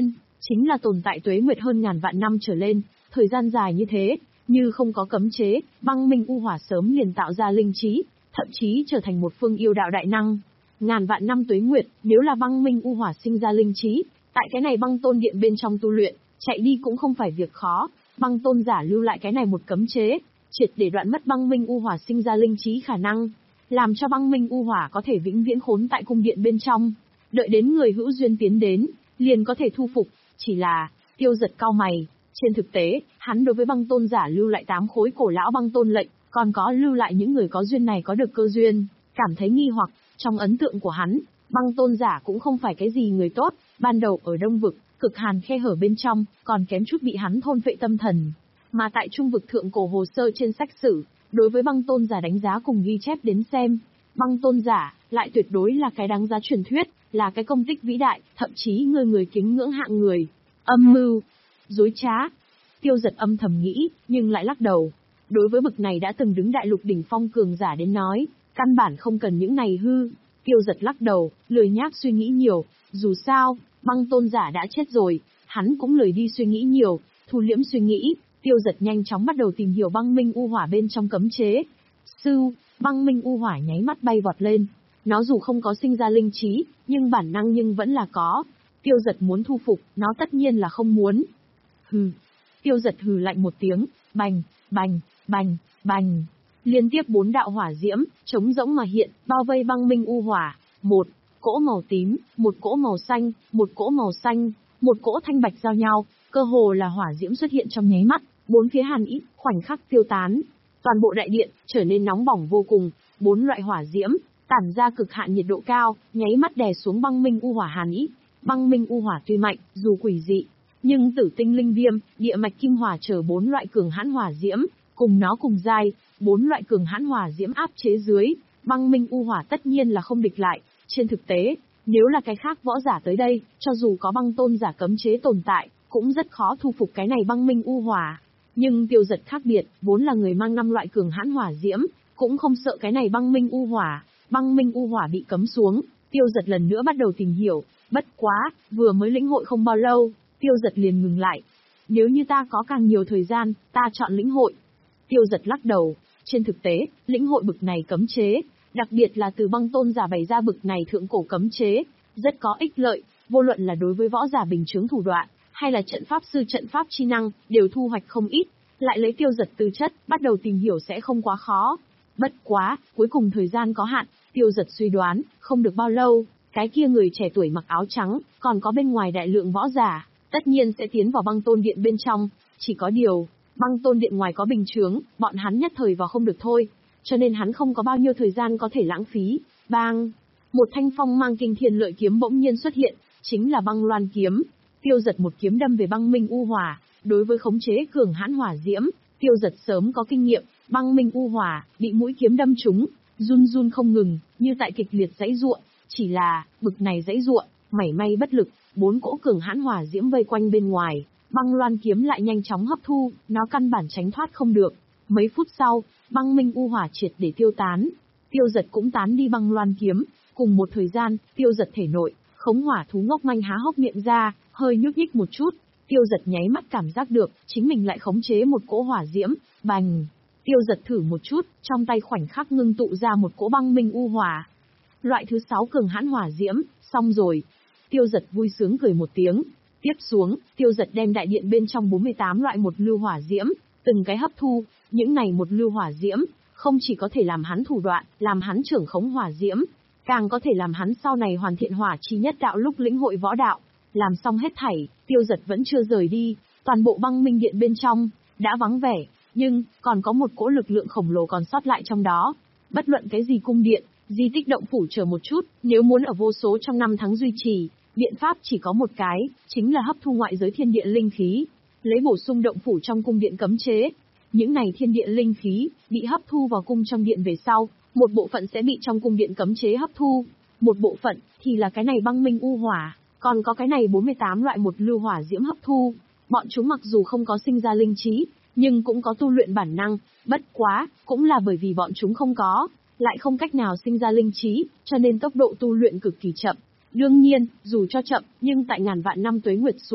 chính là tồn tại tuế nguyệt hơn ngàn vạn năm trở lên, thời gian dài như thế, như không có cấm chế, băng minh u hỏa sớm liền tạo ra linh trí, thậm chí trở thành một phương yêu đạo đại năng. Ngàn vạn năm tuế nguyệt, nếu là băng minh u hỏa sinh ra linh trí, tại cái này băng tôn điện bên trong tu luyện, chạy đi cũng không phải việc khó, băng tôn giả lưu lại cái này một cấm chế, triệt để đoạn mất băng minh u hỏa sinh ra linh trí khả năng, làm cho băng minh u hỏa có thể vĩnh viễn khốn tại cung điện bên trong, đợi đến người hữu duyên tiến đến, liền có thể thu phục, chỉ là, Tiêu Giật cau mày, trên thực tế, hắn đối với băng tôn giả lưu lại tám khối cổ lão băng tôn lệnh, còn có lưu lại những người có duyên này có được cơ duyên, cảm thấy nghi hoặc, trong ấn tượng của hắn, băng tôn giả cũng không phải cái gì người tốt, ban đầu ở Đông Vực, cực hàn khe hở bên trong, còn kém chút bị hắn thôn phệ tâm thần. Mà tại Trung Vực thượng cổ hồ sơ trên sách sử, đối với băng tôn giả đánh giá cùng ghi chép đến xem, băng tôn giả, lại tuyệt đối là cái đáng giá truyền thuyết, là cái công tích vĩ đại, thậm chí người người kính ngưỡng hạng người. Âm mưu, dối trá. Tiêu Giật âm thầm nghĩ, nhưng lại lắc đầu. Đối với bực này đã từng đứng đại lục đỉnh phong cường giả đến nói, căn bản không cần những này hư. Tiêu Giật lắc đầu, lười nhác suy nghĩ nhiều, dù sao, băng tôn giả đã chết rồi, hắn cũng lười đi suy nghĩ nhiều, thu liễm suy nghĩ, Tiêu Giật nhanh chóng bắt đầu tìm hiểu băng minh u hỏa bên trong cấm chế. Sưu, băng minh u hỏa nháy mắt bay vọt lên, nó dù không có sinh ra linh trí, nhưng bản năng nhưng vẫn là có. Tiêu Giật muốn thu phục, nó tất nhiên là không muốn. Hừ. Tiêu Giật hừ lạnh một tiếng, bành, bành, bành, bành. Liên tiếp bốn đạo hỏa diễm, trống rỗng mà hiện, bao vây băng minh u hỏa. Một cỗ màu tím, một cỗ màu xanh, một cỗ màu xanh, một cỗ thanh bạch giao nhau, cơ hồ là hỏa diễm xuất hiện trong nháy mắt, bốn phía hàn ý, khoảnh khắc tiêu tán. Toàn bộ đại điện trở nên nóng bỏng vô cùng, bốn loại hỏa diễm tản ra cực hạn nhiệt độ cao, nháy mắt đè xuống băng minh u hỏa hàn ý. Băng minh u hỏa tuy mạnh, dù quỷ dị, nhưng tử tinh linh viêm, địa mạch kim hỏa chờ bốn loại cường hãn hỏa diễm, cùng nó cùng giai, bốn loại cường hãn hỏa diễm áp chế dưới, băng minh u hỏa tất nhiên là không địch lại. Trên thực tế, nếu là cái khác võ giả tới đây, cho dù có băng tôn giả cấm chế tồn tại, cũng rất khó thu phục cái này băng minh u hỏa. Nhưng Tiêu Giật khác biệt, vốn là người mang năm loại cường hãn hỏa diễm, cũng không sợ cái này băng minh u hỏa. Băng minh u hỏa bị cấm xuống, Tiêu Giật lần nữa bắt đầu tìm hiểu, bất quá, vừa mới lĩnh hội không bao lâu, Tiêu Giật liền ngừng lại. Nếu như ta có càng nhiều thời gian, ta chọn lĩnh hội. Tiêu Giật lắc đầu, trên thực tế, lĩnh hội bực này cấm chế, đặc biệt là từ băng tôn giả bày ra bực này thượng cổ cấm chế, rất có ích lợi, vô luận là đối với võ giả bình chướng thủ đoạn, hay là trận pháp sư trận pháp chi năng, đều thu hoạch không ít, lại lấy Tiêu Giật tư chất, bắt đầu tìm hiểu sẽ không quá khó. Bất quá, cuối cùng thời gian có hạn, Tiêu Giật suy đoán, không được bao lâu, cái kia người trẻ tuổi mặc áo trắng, còn có bên ngoài đại lượng võ giả, tất nhiên sẽ tiến vào băng tôn điện bên trong, chỉ có điều, băng tôn điện ngoài có bình chướng, bọn hắn nhất thời vào không được thôi, cho nên hắn không có bao nhiêu thời gian có thể lãng phí. Bang! Một thanh phong mang kinh thiên lợi kiếm bỗng nhiên xuất hiện, chính là băng loan kiếm. Tiêu Giật một kiếm đâm về băng minh u hỏa, đối với khống chế cường hãn hỏa diễm, Tiêu Giật sớm có kinh nghiệm, băng minh u hỏa bị mũi kiếm đâm trúng, run run không ngừng, như tại kịch liệt giãy giụa, chỉ là, bực này giãy giụa, mảy may bất lực, bốn cỗ cường hãn hỏa diễm vây quanh bên ngoài, băng loan kiếm lại nhanh chóng hấp thu, nó căn bản tránh thoát không được. Mấy phút sau, băng minh u hỏa triệt để tiêu tán, Tiêu Giật cũng tán đi băng loan kiếm, cùng một thời gian, Tiêu Giật thể nội, khống hỏa thú ngốc manh há hốc miệng ra, hơi nhúc nhích một chút, Tiêu Giật nháy mắt cảm giác được, chính mình lại khống chế một cỗ hỏa diễm, bành. Tiêu Giật thử một chút, trong tay khoảnh khắc ngưng tụ ra một cỗ băng minh u hỏa. Loại thứ sáu cường hãn hỏa diễm, xong rồi. Tiêu Giật vui sướng cười một tiếng. Tiếp xuống, Tiêu Giật đem đại điện bên trong bốn mươi tám loại một lưu hỏa diễm, từng cái hấp thu, những này một lưu hỏa diễm, không chỉ có thể làm hắn thủ đoạn, làm hắn trưởng khống hỏa diễm, càng có thể làm hắn sau này hoàn thiện hỏa chi nhất đạo lúc lĩnh hội võ đạo. Làm xong hết thảy, Tiêu Giật vẫn chưa rời đi, toàn bộ băng minh điện bên trong, đã vắng vẻ, nhưng, còn có một cỗ lực lượng khổng lồ còn sót lại trong đó. Bất luận cái gì cung điện, di tích động phủ chờ một chút, nếu muốn ở vô số trong năm tháng duy trì, biện pháp chỉ có một cái, chính là hấp thu ngoại giới thiên địa linh khí, lấy bổ sung động phủ trong cung điện cấm chế. Những này thiên địa linh khí, bị hấp thu vào cung trong điện về sau, một bộ phận sẽ bị trong cung điện cấm chế hấp thu, một bộ phận, thì là cái này băng minh u hỏa, còn có cái này bốn mươi tám loại một lưu hỏa diễm hấp thu. Bọn chúng mặc dù không có sinh ra linh trí, nhưng cũng có tu luyện bản năng, bất quá, cũng là bởi vì bọn chúng không có, lại không cách nào sinh ra linh trí, cho nên tốc độ tu luyện cực kỳ chậm. Đương nhiên, dù cho chậm, nhưng tại ngàn vạn năm tuế nguyệt xuống,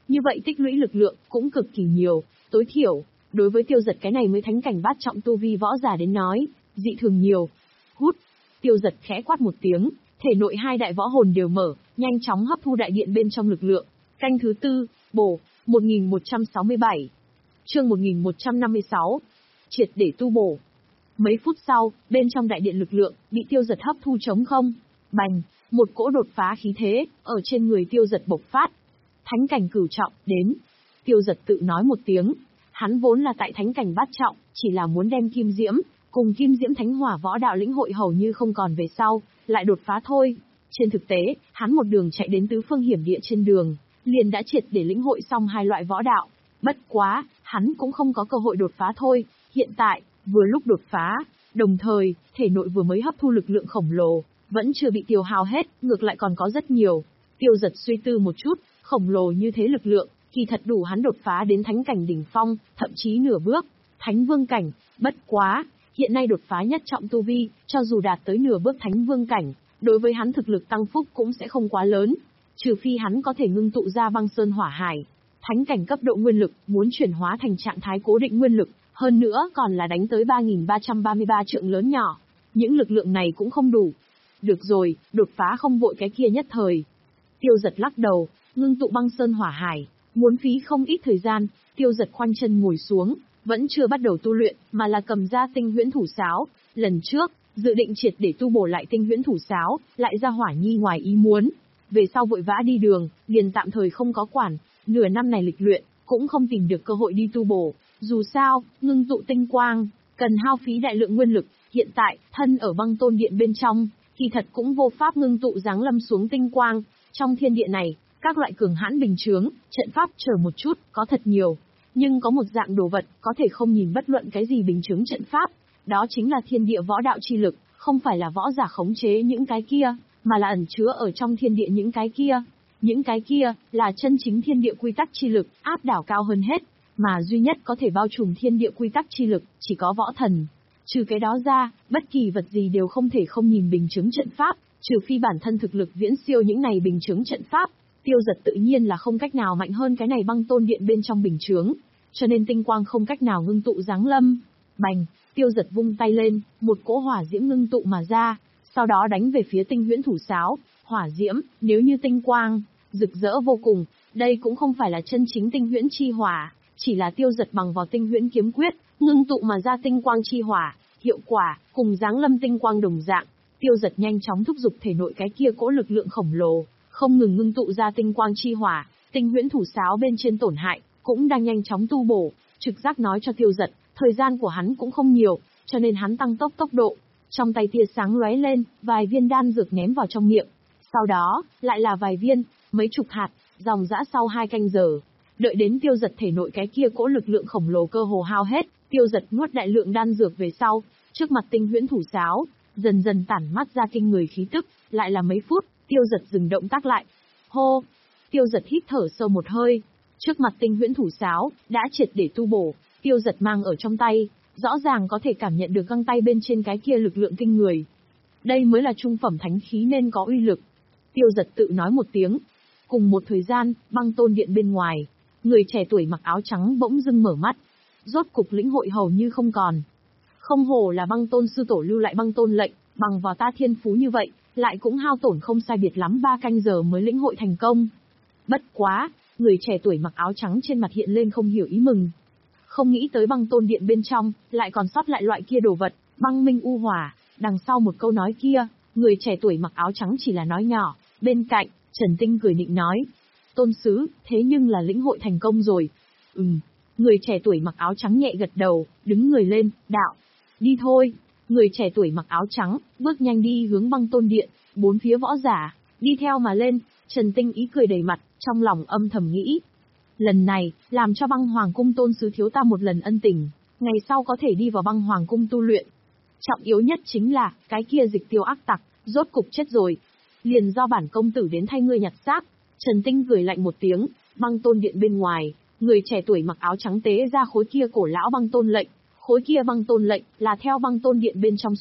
Như vậy tích lũy lực lượng cũng cực kỳ nhiều, tối thiểu, đối với Tiêu Giật cái này mới thánh cảnh bát trọng tu vi võ giả đến nói, dị thường nhiều. Hút, Tiêu Giật khẽ quát một tiếng, thể nội hai đại võ hồn đều mở, nhanh chóng hấp thu đại điện bên trong lực lượng. Canh thứ tư, bổ, một nghìn một trăm sáu mươi bảy. Chương một nghìn một trăm năm mươi sáu. Triệt để tu bổ. Mấy phút sau, bên trong đại điện lực lượng bị Tiêu Giật hấp thu trống không. Bành, một cỗ đột phá khí thế ở trên người Tiêu Giật bộc phát. Thánh cảnh cửu trọng, đến. Tiêu Giật tự nói một tiếng, hắn vốn là tại thánh cảnh bát trọng, chỉ là muốn đem Kim Diễm cùng Kim Diễm Thánh Hỏa võ đạo lĩnh hội hầu như không còn về sau, lại đột phá thôi. Trên thực tế, hắn một đường chạy đến tứ phương hiểm địa trên đường, liền đã triệt để lĩnh hội xong hai loại võ đạo. Bất quá, hắn cũng không có cơ hội đột phá thôi. Hiện tại, vừa lúc đột phá, đồng thời, thể nội vừa mới hấp thu lực lượng khổng lồ, vẫn chưa bị tiêu hao hết, ngược lại còn có rất nhiều. Tiêu Giật suy tư một chút, khổng lồ như thế lực lượng, kỳ thật đủ hắn đột phá đến thánh cảnh đỉnh phong, thậm chí nửa bước, thánh vương cảnh. Bất quá, hiện nay đột phá nhất trọng tu vi, cho dù đạt tới nửa bước thánh vương cảnh, đối với hắn thực lực tăng phúc cũng sẽ không quá lớn, trừ phi hắn có thể ngưng tụ ra băng sơn hỏa hải. Thánh cảnh cấp độ nguyên lực, muốn chuyển hóa thành trạng thái cố định nguyên lực, hơn nữa còn là đánh tới ba nghìn ba trăm ba mươi ba trượng lớn nhỏ. Những lực lượng này cũng không đủ. Được rồi, đột phá không vội cái kia nhất thời. Tiêu Giật lắc đầu, ngưng tụ băng sơn hỏa hải, muốn phí không ít thời gian. Tiêu Giật khoanh chân ngồi xuống, vẫn chưa bắt đầu tu luyện, mà là cầm ra tinh huyễn thủ sáo. Lần trước, dự định triệt để tu bổ lại tinh huyễn thủ sáo, lại ra hỏa nhi ngoài ý muốn. Về sau vội vã đi đường, liền tạm thời không có quản. Nửa năm này lịch luyện, cũng không tìm được cơ hội đi tu bổ. Dù sao, ngưng tụ tinh quang, cần hao phí đại lượng nguyên lực. Hiện tại, thân ở băng tôn điện bên trong, kỳ thật cũng vô pháp ngưng tụ giáng lâm xuống tinh quang. Trong thiên địa này, các loại cường hãn bình chướng, trận pháp chờ một chút, có thật nhiều. Nhưng có một dạng đồ vật, có thể không nhìn bất luận cái gì bình chướng trận pháp. Đó chính là thiên địa võ đạo chi lực, không phải là võ giả khống chế những cái kia, mà là ẩn chứa ở trong thiên địa những cái kia. Những cái kia, là chân chính thiên địa quy tắc chi lực, áp đảo cao hơn hết, mà duy nhất có thể bao trùm thiên địa quy tắc chi lực, chỉ có võ thần. Trừ cái đó ra, bất kỳ vật gì đều không thể không nhìn bình chứng trận pháp, trừ phi bản thân thực lực viễn siêu những này bình chứng trận pháp. Tiêu Giật tự nhiên là không cách nào mạnh hơn cái này băng tôn điện bên trong bình chướng, cho nên tinh quang không cách nào ngưng tụ giáng lâm. Bành, Tiêu Giật vung tay lên, một cỗ hỏa diễm ngưng tụ mà ra, sau đó đánh về phía tinh huyễn thủ sáo. Hỏa diễm, nếu như tinh quang, rực rỡ vô cùng, đây cũng không phải là chân chính tinh huyễn chi hỏa, chỉ là Tiêu Giật bằng vào tinh huyễn kiếm quyết, ngưng tụ mà ra tinh quang chi hỏa, hiệu quả cùng giáng lâm tinh quang đồng dạng. Tiêu Giật nhanh chóng thúc giục thể nội cái kia cỗ lực lượng khổng lồ, không ngừng ngưng tụ ra tinh quang chi hỏa. Tinh huyễn thủ sáo bên trên tổn hại, cũng đang nhanh chóng tu bổ. Trực giác nói cho Tiêu Giật, thời gian của hắn cũng không nhiều, cho nên hắn tăng tốc tốc độ. Trong tay tia sáng lóe lên, vài viên đan dược ném vào trong miệng. Sau đó, lại là vài viên, mấy chục hạt, dòng dã sau hai canh giờ. Đợi đến Tiêu Giật thể nội cái kia cỗ lực lượng khổng lồ cơ hồ hao hết, Tiêu Giật nuốt đại lượng đan dược về sau, trước mặt tinh huyễn thủ sáo, dần dần tản mắt ra kinh người khí tức. Lại là mấy phút, Tiêu Giật dừng động tác lại. Hô! Tiêu Giật hít thở sâu một hơi. Trước mặt tinh huyễn thủ sáo, đã triệt để tu bổ. Tiêu Giật mang ở trong tay, rõ ràng có thể cảm nhận được găng tay bên trên cái kia lực lượng kinh người. Đây mới là trung phẩm thánh khí nên có uy lực. Tiêu Giật tự nói một tiếng. Cùng một thời gian, băng tôn điện bên ngoài, người trẻ tuổi mặc áo trắng bỗng dưng mở mắt. Rốt cục lĩnh hội hầu như không còn. Không hổ là băng tôn sư tổ lưu lại băng tôn lệnh, bằng vào ta thiên phú như vậy, lại cũng hao tổn không sai biệt lắm ba canh giờ mới lĩnh hội thành công. Bất quá, người trẻ tuổi mặc áo trắng trên mặt hiện lên không hiểu ý mừng. Không nghĩ tới băng tôn điện bên trong, lại còn sót lại loại kia đồ vật, băng minh u hỏa. Đằng sau một câu nói kia, người trẻ tuổi mặc áo trắng chỉ là nói nhỏ. Bên cạnh, Trần Tinh cười nịnh nói. Tôn sứ, thế nhưng là lĩnh hội thành công rồi. Ừm, người trẻ tuổi mặc áo trắng nhẹ gật đầu, đứng người lên, đạo. Đi thôi. Người trẻ tuổi mặc áo trắng, bước nhanh đi hướng băng tôn điện, bốn phía võ giả, đi theo mà lên. Trần Tinh ý cười đầy mặt, trong lòng âm thầm nghĩ. Lần này, làm cho băng hoàng cung tôn sứ thiếu ta một lần ân tình, ngày sau có thể đi vào băng hoàng cung tu luyện. Trọng yếu nhất chính là, cái kia dịch tiêu ác tặc, rốt cục chết rồi. Liền do bản công tử đến thay ngươi nhặt xác. Trần Tinh cười lạnh một tiếng, băng tôn điện bên ngoài, người trẻ tuổi mặc áo trắng tế ra khối kia cổ lão băng tôn lệnh. Khối kia băng tôn lệnh, là theo băng tôn điện bên trong